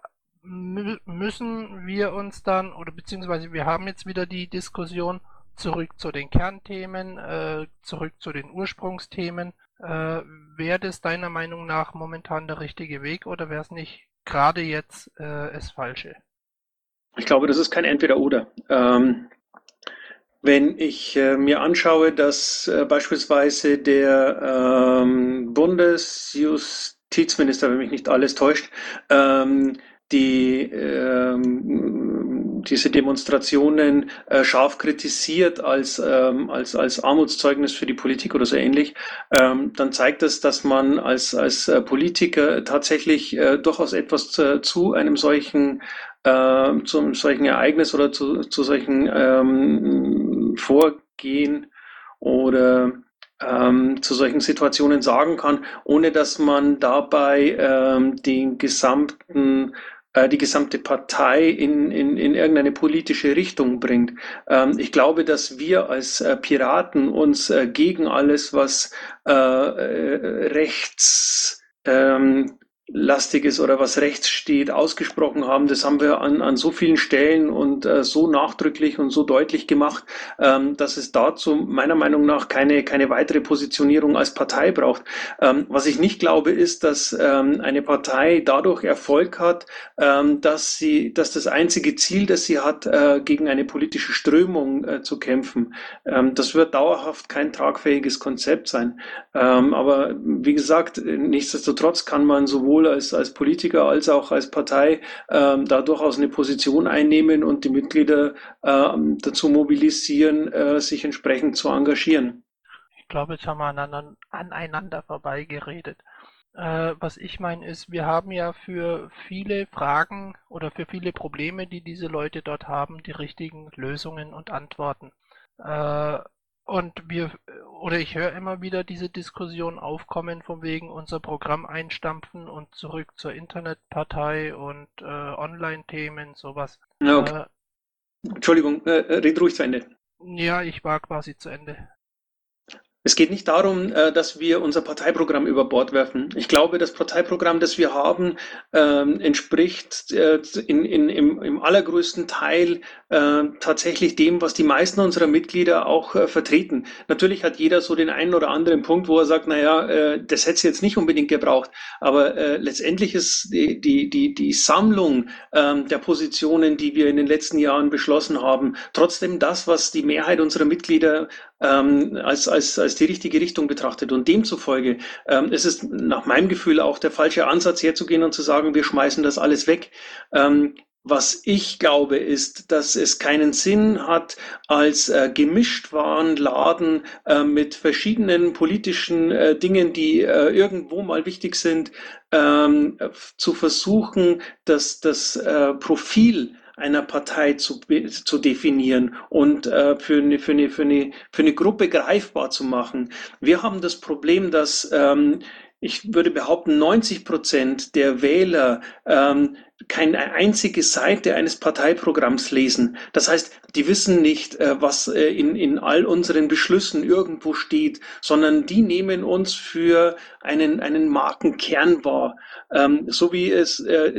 mü müssen wir uns dann, oder beziehungsweise wir haben jetzt wieder die Diskussion zurück zu den Kernthemen, äh, zurück zu den Ursprungsthemen. Äh, wäre das deiner Meinung nach momentan der richtige Weg, oder wäre es nicht gerade jetzt äh, das Falsche? Ich glaube, das ist kein Entweder-Oder. Ähm, Wenn ich äh, mir anschaue, dass äh, beispielsweise der ähm, Bundesjustizminister, wenn mich nicht alles täuscht, ähm, die ähm, diese Demonstrationen äh, scharf kritisiert als ähm, als als Armutszeugnis für die Politik oder so ähnlich, ähm, dann zeigt das, dass man als als äh, Politiker tatsächlich äh, durchaus etwas zu, zu einem solchen äh, zu einem solchen Ereignis oder zu, zu solchen ähm, Vorgehen oder ähm, zu solchen Situationen sagen kann, ohne dass man dabei ähm, den gesamten äh, die gesamte Partei in, in, in irgendeine politische Richtung bringt. Ähm, ich glaube, dass wir als äh, Piraten uns äh, gegen alles, was äh, äh, rechts ähm, lastig ist oder was rechts steht, ausgesprochen haben. Das haben wir an, an so vielen Stellen und äh, so nachdrücklich und so deutlich gemacht, ähm, dass es dazu meiner Meinung nach keine, keine weitere Positionierung als Partei braucht. Ähm, was ich nicht glaube, ist, dass ähm, eine Partei dadurch Erfolg hat, ähm, dass sie, dass das einzige Ziel, das sie hat, äh, gegen eine politische Strömung äh, zu kämpfen. Ähm, das wird dauerhaft kein tragfähiges Konzept sein. Ähm, aber wie gesagt, nichtsdestotrotz kann man sowohl als, als Politiker als auch als Partei ähm, da durchaus eine Position einnehmen und die Mitglieder ähm, dazu mobilisieren, äh, sich entsprechend zu engagieren. Ich glaube, jetzt haben wir aneinander, aneinander vorbeigeredet. Äh, was ich meine ist, wir haben ja für viele Fragen oder für viele Probleme, die diese Leute dort haben, die richtigen Lösungen und Antworten. Äh, und wir, oder ich höre immer wieder diese Diskussion aufkommen, von wegen unser Programm einstampfen und zurück zur Internetpartei und äh, Online-Themen, sowas. Ja, okay. Äh, Entschuldigung, äh, red ruhig zu Ende. ja, ich war quasi zu Ende. Es geht nicht darum, dass wir unser Parteiprogramm über Bord werfen. Ich glaube, das Parteiprogramm, das wir haben, entspricht in, in, im, im allergrößten Teil tatsächlich dem, was die meisten unserer Mitglieder auch vertreten. Natürlich hat jeder so den einen oder anderen Punkt, wo er sagt, naja, das hätte es jetzt nicht unbedingt gebraucht. Aber letztendlich ist die, die, die, die Sammlung der Positionen, die wir in den letzten Jahren beschlossen haben, trotzdem das, was die Mehrheit unserer Mitglieder ähm, als, als, als die richtige Richtung betrachtet. Und demzufolge ähm, ist es nach meinem Gefühl auch der falsche Ansatz, herzugehen und zu sagen, wir schmeißen das alles weg. Ähm, Was ich glaube, ist, dass es keinen Sinn hat, als äh, Gemischtwarenladen äh, mit verschiedenen politischen äh, Dingen, die äh, irgendwo mal wichtig sind, ähm, zu versuchen, dass das äh, Profil einer Partei zu, zu definieren und äh, für, eine, für, eine, für, eine, für eine Gruppe greifbar zu machen. Wir haben das Problem, dass ähm, ich würde behaupten, neunzig Prozent der Wähler ähm, keine einzige Seite eines Parteiprogramms lesen. Das heißt, die wissen nicht, äh, was äh, in, in all unseren Beschlüssen irgendwo steht, sondern die nehmen uns für einen, einen Markenkern wahr. Ähm, so wie es äh,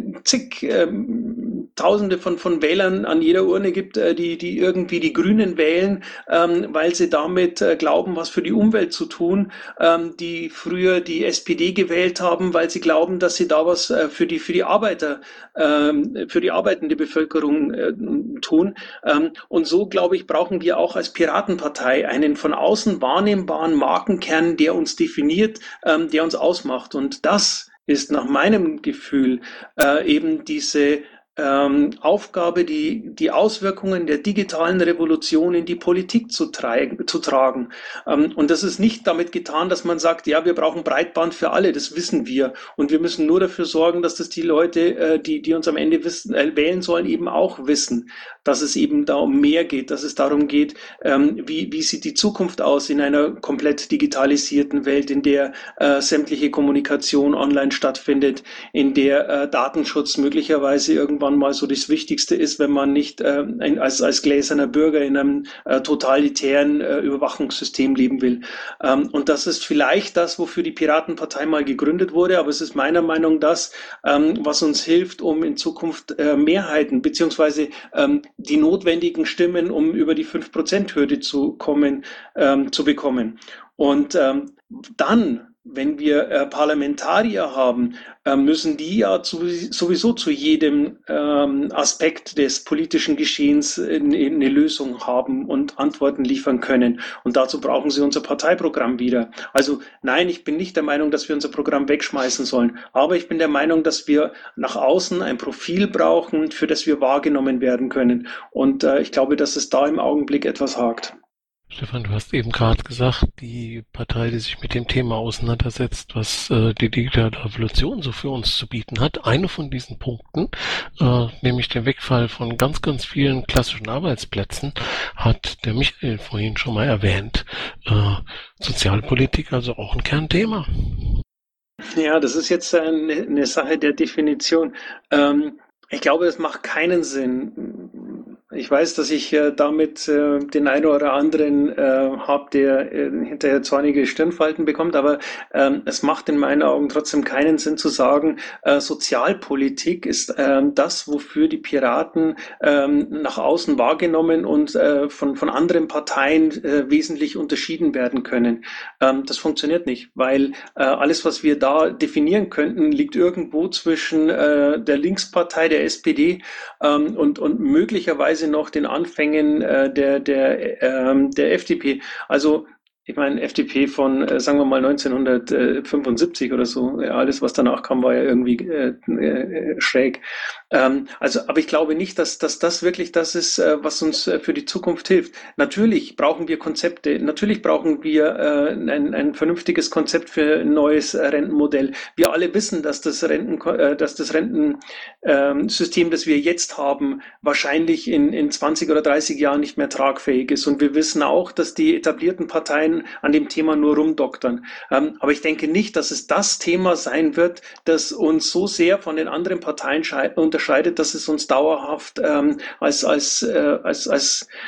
zig ähm, Tausende von, von Wählern an jeder Urne gibt, äh, die, die irgendwie die Grünen wählen, ähm, weil sie damit äh, glauben, was für die Umwelt zu tun, ähm, die früher die S P D gewählt haben, weil sie glauben, dass sie da was äh, für die, für die Arbeiter, ähm, für die arbeitende Bevölkerung äh, tun. Ähm, und so, glaube ich, brauchen wir auch als Piratenpartei einen von außen wahrnehmbaren Markenkern, der uns definiert, ähm, der uns ausmacht. Und das ist nach meinem Gefühl äh, eben diese ähm, Aufgabe, die, die Auswirkungen der digitalen Revolution in die Politik zu, tra- zu tragen. Ähm, und das ist nicht damit getan, dass man sagt, ja, wir brauchen Breitband für alle, das wissen wir. Und wir müssen nur dafür sorgen, dass das die Leute, äh, die, die uns am Ende wissen, äh, wählen sollen, eben auch wissen, dass es eben da um mehr geht, dass es darum geht, ähm, wie, wie sieht die Zukunft aus in einer komplett digitalisierten Welt, in der äh, sämtliche Kommunikation online stattfindet, in der äh, Datenschutz möglicherweise irgendwann mal so das Wichtigste ist, wenn man nicht äh, ein, als, als gläserner Bürger in einem äh, totalitären äh, Überwachungssystem leben will. Ähm, und das ist vielleicht das, wofür die Piratenpartei mal gegründet wurde, aber es ist meiner Meinung nach das, ähm, was uns hilft, um in Zukunft äh, Mehrheiten beziehungsweise ähm, die notwendigen Stimmen, um über die fünf Prozent Hürde zu kommen, ähm, zu bekommen. Und ähm, dann, wenn wir äh, Parlamentarier haben, äh, müssen die ja zu, sowieso zu jedem ähm, Aspekt des politischen Geschehens eine, eine Lösung haben und Antworten liefern können. Und dazu brauchen sie unser Parteiprogramm wieder. Also nein, ich bin nicht der Meinung, dass wir unser Programm wegschmeißen sollen. Aber ich bin der Meinung, dass wir nach außen ein Profil brauchen, für das wir wahrgenommen werden können. Und äh, ich glaube, dass es da im Augenblick etwas hakt. Stefan, du hast eben gerade gesagt, die Partei, die sich mit dem Thema auseinandersetzt, was äh, die digitale Revolution so für uns zu bieten hat, eine von diesen Punkten, äh, nämlich der Wegfall von ganz, ganz vielen klassischen Arbeitsplätzen, hat der Michael vorhin schon mal erwähnt. Äh, Sozialpolitik also auch ein Kernthema. Ja, das ist jetzt eine, eine Sache der Definition. Ähm, ich glaube, es macht keinen Sinn. Ich weiß, dass ich äh, damit äh, den einen oder anderen äh, habe, der äh, hinterher zornige Stirnfalten bekommt, aber ähm, es macht in meinen Augen trotzdem keinen Sinn zu sagen, äh, Sozialpolitik ist äh, das, wofür die Piraten äh, nach außen wahrgenommen und äh, von, von anderen Parteien äh, wesentlich unterschieden werden können. Ähm, das funktioniert nicht, weil äh, alles, was wir da definieren könnten, liegt irgendwo zwischen äh, der Linkspartei, der S P D ähm, und, und möglicherweise noch den Anfängen äh, der, der, ähm, der F D P. Also ich meine, F D P von, äh, sagen wir mal, neunzehnhundertfünfundsiebzig oder so. Ja, alles, was danach kam, war ja irgendwie äh, äh, schräg. Ähm, also, aber ich glaube nicht, dass, dass das wirklich das ist, äh, was uns äh, für die Zukunft hilft. Natürlich brauchen wir Konzepte. Natürlich brauchen wir äh, ein, ein vernünftiges Konzept für ein neues äh, Rentenmodell. Wir alle wissen, dass das Renten, äh, dass das Rentensystem, ähm, das wir jetzt haben, wahrscheinlich in, in zwanzig oder dreißig Jahren nicht mehr tragfähig ist. Und wir wissen auch, dass die etablierten Parteien an dem Thema nur rumdoktern. Ähm, aber ich denke nicht, dass es das Thema sein wird, das uns so sehr von den anderen Parteien unterscheidet, dass es uns dauerhaft ähm, als, als, äh, als, als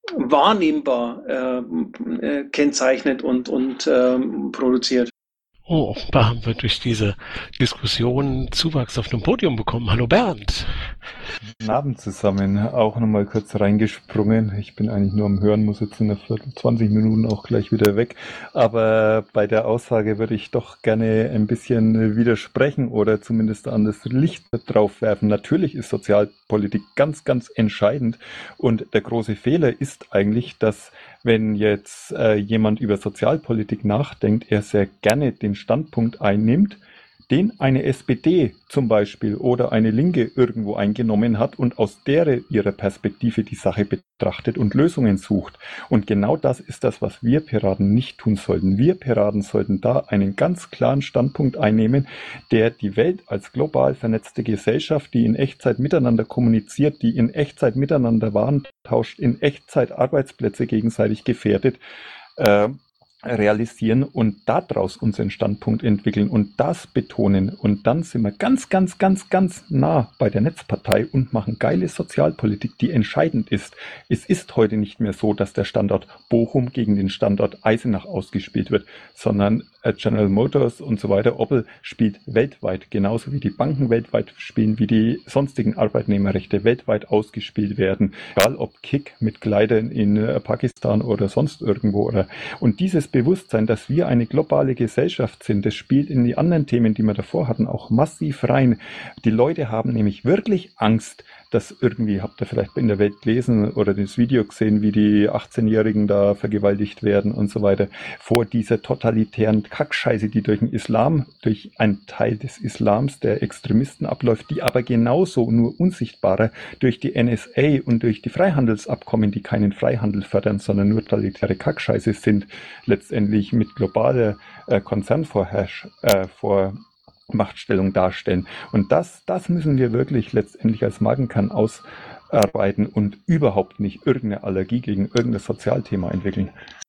wahrnehmbar äh, äh, kennzeichnet und, und äh, produziert. Oh, offenbar haben wir durch diese Diskussion Zuwachs auf dem Podium bekommen. Hallo Bernd. Guten Abend zusammen. Auch nochmal kurz reingesprungen. Ich bin eigentlich nur am Hören, muss jetzt in der Viertel, zwanzig Minuten auch gleich wieder weg. Aber bei der Aussage würde ich doch gerne ein bisschen widersprechen oder zumindest an das Licht drauf werfen. Natürlich ist Sozialpolitik ganz, ganz entscheidend. Und der große Fehler ist eigentlich, dass wenn jetzt äh, jemand über Sozialpolitik nachdenkt, er sehr gerne den Standpunkt einnimmt, den eine S P D zum Beispiel oder eine Linke irgendwo eingenommen hat und aus der ihrer Perspektive die Sache betrachtet und Lösungen sucht. Und genau das ist das, was wir Piraten nicht tun sollten. Wir Piraten sollten da einen ganz klaren Standpunkt einnehmen, der die Welt als global vernetzte Gesellschaft, die in Echtzeit miteinander kommuniziert, die in Echtzeit miteinander Waren tauscht, in Echtzeit Arbeitsplätze gegenseitig gefährdet, äh, realisieren und daraus unseren Standpunkt entwickeln und das betonen. Und dann sind wir ganz, ganz, ganz, ganz nah bei der Netzpartei und machen geile Sozialpolitik, die entscheidend ist. Es ist heute nicht mehr so, dass der Standort Bochum gegen den Standort Eisenach ausgespielt wird, sondern General Motors und so weiter, Opel spielt weltweit, genauso wie die Banken weltweit spielen, wie die sonstigen Arbeitnehmerrechte weltweit ausgespielt werden. Egal ob Kick mit Kleidern in Pakistan oder sonst irgendwo. Oder. Und dieses Bewusstsein, dass wir eine globale Gesellschaft sind, das spielt in die anderen Themen, die wir davor hatten, auch massiv rein. Die Leute haben nämlich wirklich Angst, dass irgendwie, habt ihr vielleicht in der Welt gelesen oder das Video gesehen, wie die achtzehnjährigen da vergewaltigt werden und so weiter, vor dieser totalitären Kackscheiße, die durch den Islam, durch einen Teil des Islams, der Extremisten abläuft, die aber genauso nur unsichtbarer durch die N S A und durch die Freihandelsabkommen, die keinen Freihandel fördern, sondern nur totalitäre Kackscheiße sind, letztendlich mit globaler äh, Konzernvorherrsch, äh, vor Machtstellung darstellen. Und das, das müssen wir wirklich letztendlich als Markenkern ausarbeiten und überhaupt nicht irgendeine Allergie gegen irgendein Sozialthema entwickeln.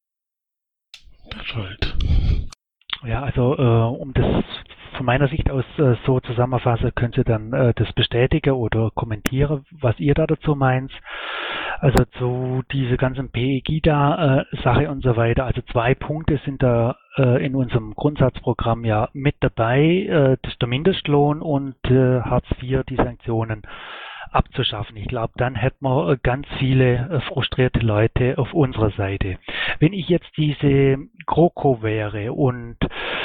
Berthold. Ja, also äh, um das von meiner Sicht aus äh, so zusammenfassen, könnt ihr dann äh, das bestätigen oder kommentieren, was ihr da dazu meint. Also zu diese ganzen Pegida-Sache und so weiter. Also zwei Punkte sind da äh, in unserem Grundsatzprogramm ja mit dabei. Äh, das ist der Mindestlohn und äh, Hartz vier, die Sanktionen abzuschaffen. Ich glaube, dann hätten wir ganz viele äh, frustrierte Leute auf unserer Seite. Wenn ich jetzt diese GroKo wäre und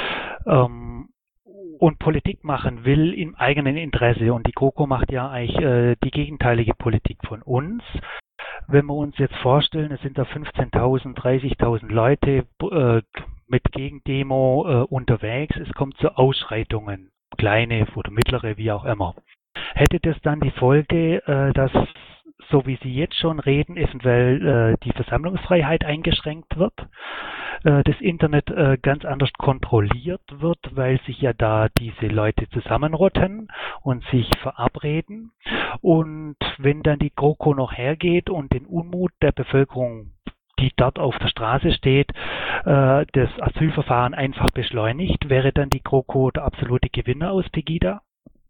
ähm, und Politik machen will im eigenen Interesse, und die GroKo macht ja eigentlich äh, die gegenteilige Politik von uns. Wenn wir uns jetzt vorstellen, es sind da fünfzehntausend, dreißigtausend Leute äh, mit Gegendemo äh, unterwegs, es kommt zu Ausschreitungen, kleine oder mittlere, wie auch immer. Hätte das dann die Folge, äh, dass, so wie Sie jetzt schon reden, eventuell äh, die Versammlungsfreiheit eingeschränkt wird, äh, das Internet äh, ganz anders kontrolliert wird, weil sich ja da diese Leute zusammenrotten und sich verabreden. Und wenn dann die GroKo noch hergeht und den Unmut der Bevölkerung, die dort auf der Straße steht, äh, das Asylverfahren einfach beschleunigt, wäre dann die GroKo der absolute Gewinner aus Pegida?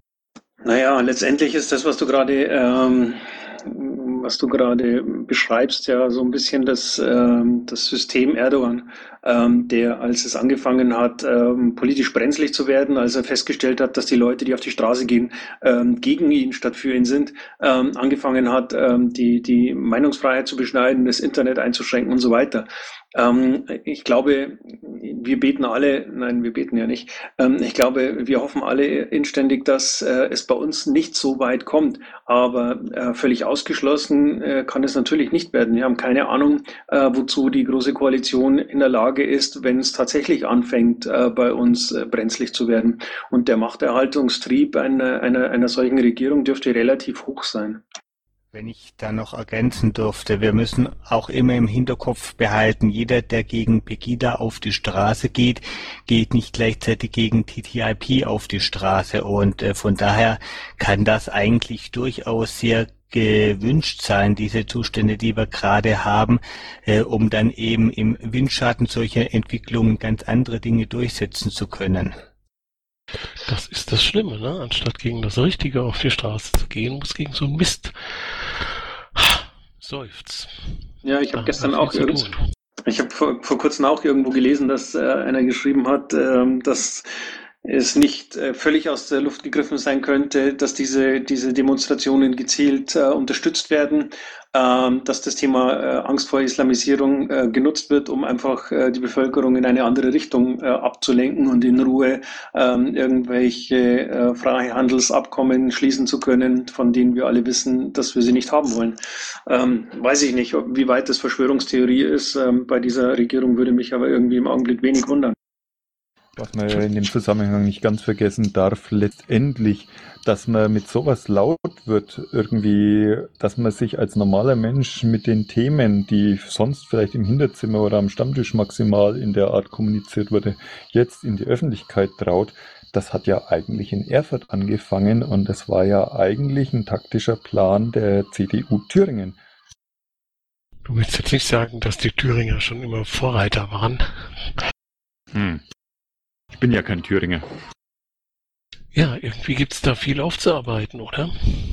Naja, letztendlich ist das, was du gerade ähm, was du gerade beschreibst, ja so ein bisschen das, ähm, das System Erdogan, ähm, der, als es angefangen hat, ähm, politisch brenzlig zu werden, als er festgestellt hat, dass die Leute, die auf die Straße gehen, ähm, gegen ihn statt für ihn sind, ähm, angefangen hat, ähm, die, die Meinungsfreiheit zu beschneiden, das Internet einzuschränken und so weiter. Ähm, ich glaube, wir beten alle, nein, wir beten ja nicht, ähm, ich glaube, wir hoffen alle inständig, dass äh, es bei uns nicht so weit kommt, aber äh, völlig ausgeschlossen äh, kann es natürlich nicht werden. Wir haben keine Ahnung, äh, wozu die Große Koalition in der Lage ist, wenn es tatsächlich anfängt, äh, bei uns äh, brenzlig zu werden. Und der Machterhaltungstrieb einer, einer, einer solchen Regierung dürfte relativ hoch sein. Wenn ich da noch ergänzen dürfte, wir müssen auch immer im Hinterkopf behalten, jeder, der gegen Pegida auf die Straße geht, geht nicht gleichzeitig gegen T T I P auf die Straße. Und äh, von daher kann das eigentlich durchaus sehr gewünscht sein, diese Zustände, die wir gerade haben, äh, um dann eben im Windschatten solcher Entwicklungen ganz andere Dinge durchsetzen zu können. Das ist das Schlimme, ne? Anstatt gegen das Richtige auf die Straße zu gehen, muss gegen so einen Mist. Seufz. Ja, ich habe Da gestern viel auch zu irgend, tun. ich habe vor, vor kurzem auch irgendwo gelesen, dass äh, einer geschrieben hat, ähm, dass es nicht äh, völlig aus der Luft gegriffen sein könnte, dass diese, diese Demonstrationen gezielt äh, unterstützt werden, ähm, dass das Thema äh, Angst vor Islamisierung äh, genutzt wird, um einfach äh, die Bevölkerung in eine andere Richtung äh, abzulenken und in Ruhe ähm, irgendwelche äh, Freihandelsabkommen schließen zu können, von denen wir alle wissen, dass wir sie nicht haben wollen. Ähm, weiß ich nicht, ob, wie weit das Verschwörungstheorie ist. Ähm, bei dieser Regierung würde mich aber irgendwie im Augenblick wenig wundern. Was man in dem Zusammenhang nicht ganz vergessen darf, letztendlich, dass man mit sowas laut wird, irgendwie, dass man sich als normaler Mensch mit den Themen, die sonst vielleicht im Hinterzimmer oder am Stammtisch maximal in der Art kommuniziert wurde, jetzt in die Öffentlichkeit traut, das hat ja eigentlich in Erfurt angefangen und das war ja eigentlich ein taktischer Plan der C D U Thüringen. Du willst jetzt nicht sagen, dass die Thüringer schon immer Vorreiter waren? Hm. Ich bin ja kein Thüringer. Ja, irgendwie gibt's da viel aufzuarbeiten, oder?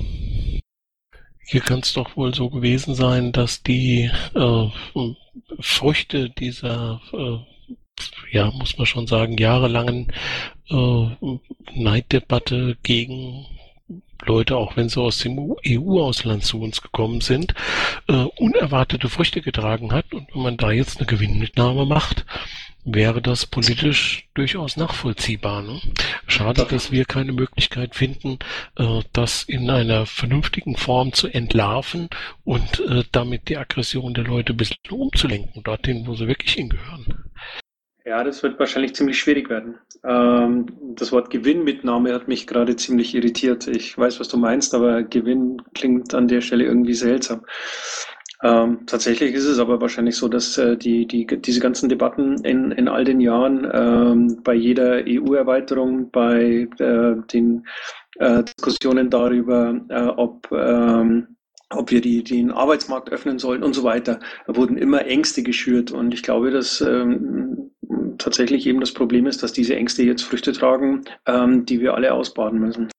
Hier kann es doch wohl so gewesen sein, dass die äh, Früchte dieser, äh, ja, muss man schon sagen, jahrelangen äh, Neiddebatte gegen Leute, auch wenn sie aus dem E U-Ausland zu uns gekommen sind, äh, unerwartete Früchte getragen hat. Und wenn man da jetzt eine Gewinnmitnahme macht, wäre das politisch durchaus nachvollziehbar. Ne? Schade, dass wir keine Möglichkeit finden, äh, das in einer vernünftigen Form zu entlarven und äh, damit die Aggression der Leute ein bisschen umzulenken, dorthin, wo sie wirklich hingehören. Ja, das wird wahrscheinlich ziemlich schwierig werden. Ähm, das Wort Gewinnmitnahme hat mich gerade ziemlich irritiert. Ich weiß, was du meinst, aber Gewinn klingt an der Stelle irgendwie seltsam. Ähm, tatsächlich ist es aber wahrscheinlich so, dass äh, die, die, diese ganzen Debatten in, in all den Jahren, ähm, bei jeder E U-Erweiterung, bei äh, den äh, Diskussionen darüber, äh, ob, ähm, ob wir die, den Arbeitsmarkt öffnen sollen und so weiter, wurden immer Ängste geschürt. Und ich glaube, dass ähm, tatsächlich eben das Problem ist, dass diese Ängste jetzt Früchte tragen, ähm, die wir alle ausbaden müssen.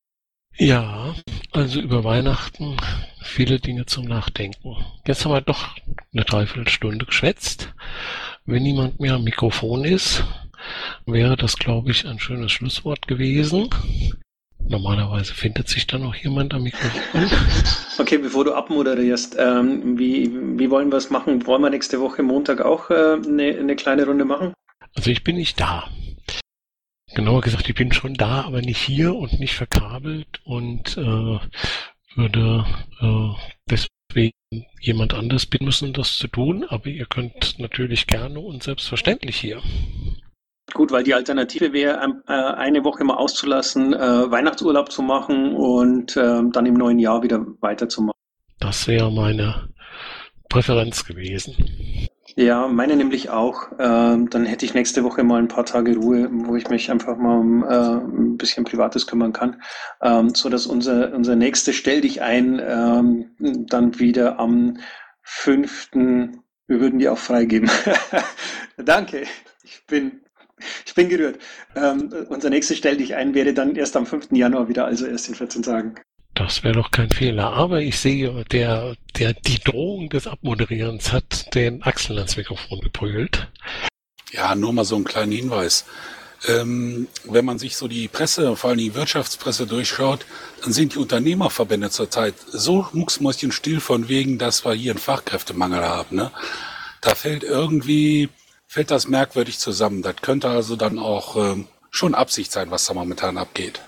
Ja, also über Weihnachten viele Dinge zum Nachdenken. Jetzt haben wir doch eine Dreiviertelstunde geschwätzt. Wenn niemand mehr am Mikrofon ist, wäre das, glaube ich, ein schönes Schlusswort gewesen. Normalerweise findet sich da noch jemand am Mikrofon. Okay, bevor du abmoderierst, ähm, wie, wie wollen wir es machen? Wollen wir nächste Woche Montag auch äh, eine, eine kleine Runde machen? Also ich bin nicht da. Genauer gesagt, ich bin schon da, aber nicht hier und nicht verkabelt und äh, würde äh, deswegen jemand anders bitten müssen, das zu tun. Aber ihr könnt natürlich gerne und selbstverständlich hier. Gut, weil die Alternative wäre, äh, eine Woche mal auszulassen, äh, Weihnachtsurlaub zu machen und äh, dann im neuen Jahr wieder weiterzumachen. Das wäre meine Präferenz gewesen. Ja, meine nämlich auch. Ähm, dann hätte ich nächste Woche mal ein paar Tage Ruhe, wo ich mich einfach mal um äh, ein bisschen Privates kümmern kann, ähm, so dass unser unser nächstes Stell dich ein ähm, dann wieder am fünften Wir würden die auch freigeben. Danke. Ich bin ich bin gerührt. Ähm, unser nächstes Stell dich ein wäre dann erst am fünften Januar wieder, also erst in vierzehn Tagen. Das wäre doch kein Fehler. Aber ich sehe, der, der die Drohung des Abmoderierens hat den Axel ans Mikrofon geprügelt. Ja, nur mal so einen kleinen Hinweis. Ähm, wenn man sich so die Presse, vor allem die Wirtschaftspresse durchschaut, dann sind die Unternehmerverbände zurzeit so mucksmäuschenstill von wegen, dass wir hier einen Fachkräftemangel haben. Ne? Da fällt irgendwie, fällt das merkwürdig zusammen. Das könnte also dann auch ähm, schon Absicht sein, was da momentan abgeht.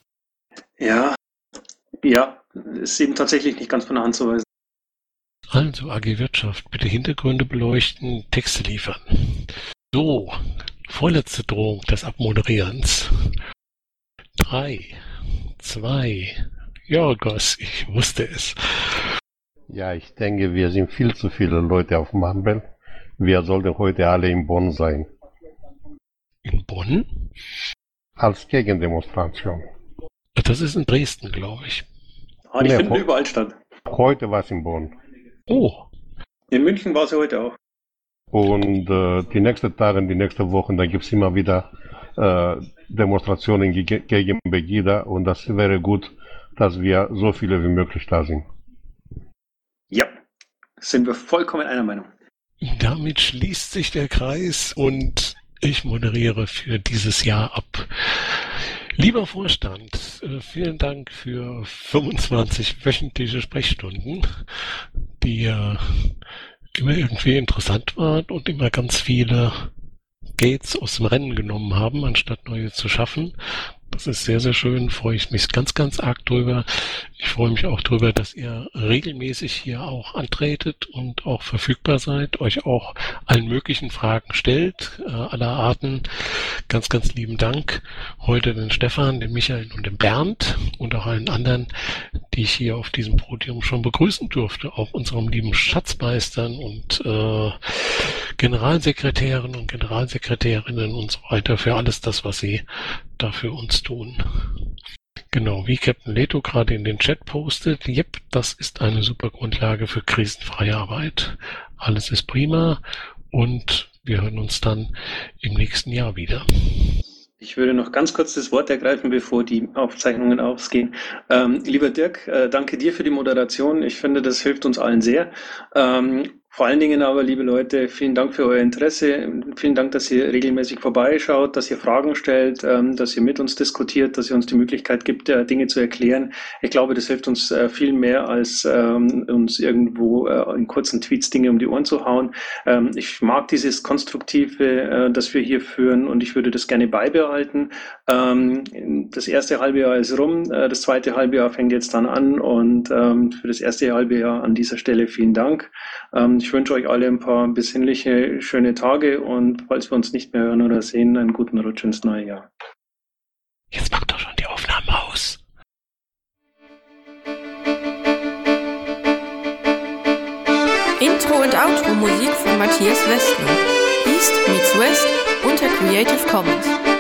Ja, ja, ist eben tatsächlich nicht ganz von der Hand zu weisen. Also, A G Wirtschaft, bitte Hintergründe beleuchten, Texte liefern. So, vorletzte Drohung des Abmoderierens. Drei, zwei, Jorgos, ich wusste es. Ja, ich denke, wir sind viel zu viele Leute auf Mumble. Wir sollten heute alle in Bonn sein. In Bonn? Als Gegendemonstration. Das ist in Dresden, glaube ich. Ah, die Nee, finden ho- überall statt. Heute war es in Bonn. Oh, In München war sie heute auch. Und äh, die nächsten Tage, die nächsten Wochen, da gibt es immer wieder äh, Demonstrationen gege- gegen Begida. Und das wäre gut, dass wir so viele wie möglich da sind. Ja, Sind wir vollkommen einer Meinung. Damit schließt sich der Kreis und ich moderiere für dieses Jahr ab. Lieber Vorstand, vielen Dank für fünfundzwanzig wöchentliche Sprechstunden, die ja immer irgendwie interessant waren und immer ganz viele Gates aus dem Rennen genommen haben, anstatt neue zu schaffen. Das ist sehr, sehr schön, freue ich mich ganz, ganz arg drüber. Ich freue mich auch drüber, dass ihr regelmäßig hier auch antretet und auch verfügbar seid, euch auch allen möglichen Fragen stellt, äh, aller Arten. Ganz, ganz lieben Dank. Heute den Stefan, den Michael und den Bernd und auch allen anderen, die ich hier auf diesem Podium schon begrüßen durfte, auch unserem lieben Schatzmeistern und äh, Generalsekretären und Generalsekretärinnen und so weiter für alles das, was sie da für uns tun. Genau, wie Captain Leto gerade in den Chat postet, yep, das ist eine super Grundlage für krisenfreie Arbeit. Alles ist prima und wir hören uns dann im nächsten Jahr wieder. Ich würde noch ganz kurz das Wort ergreifen, bevor die Aufzeichnungen ausgehen. Ähm, lieber Dirk, äh, danke dir für die Moderation. Ich finde, das hilft uns allen sehr. Ähm, Vor allen Dingen aber, liebe Leute, vielen Dank für euer Interesse. Vielen Dank, dass ihr regelmäßig vorbeischaut, dass ihr Fragen stellt, ähm, dass ihr mit uns diskutiert, dass ihr uns die Möglichkeit gibt, äh, Dinge zu erklären. Ich glaube, das hilft uns äh, viel mehr, als ähm, uns irgendwo äh, in kurzen Tweets Dinge um die Ohren zu hauen. Ähm, ich mag dieses Konstruktive, äh, das wir hier führen, und ich würde das gerne beibehalten. Ähm, das erste halbe Jahr ist rum, äh, das zweite halbe Jahr fängt jetzt dann an, und ähm, für das erste halbe Jahr an dieser Stelle vielen Dank. Ähm, Ich wünsche euch alle ein paar besinnliche, schöne Tage, und falls wir uns nicht mehr hören oder sehen, einen guten Rutsch ins neue Jahr. Jetzt macht doch schon die Aufnahme aus. Intro und Outro Musik von Matthias Westner. East meets West unter Creative Commons.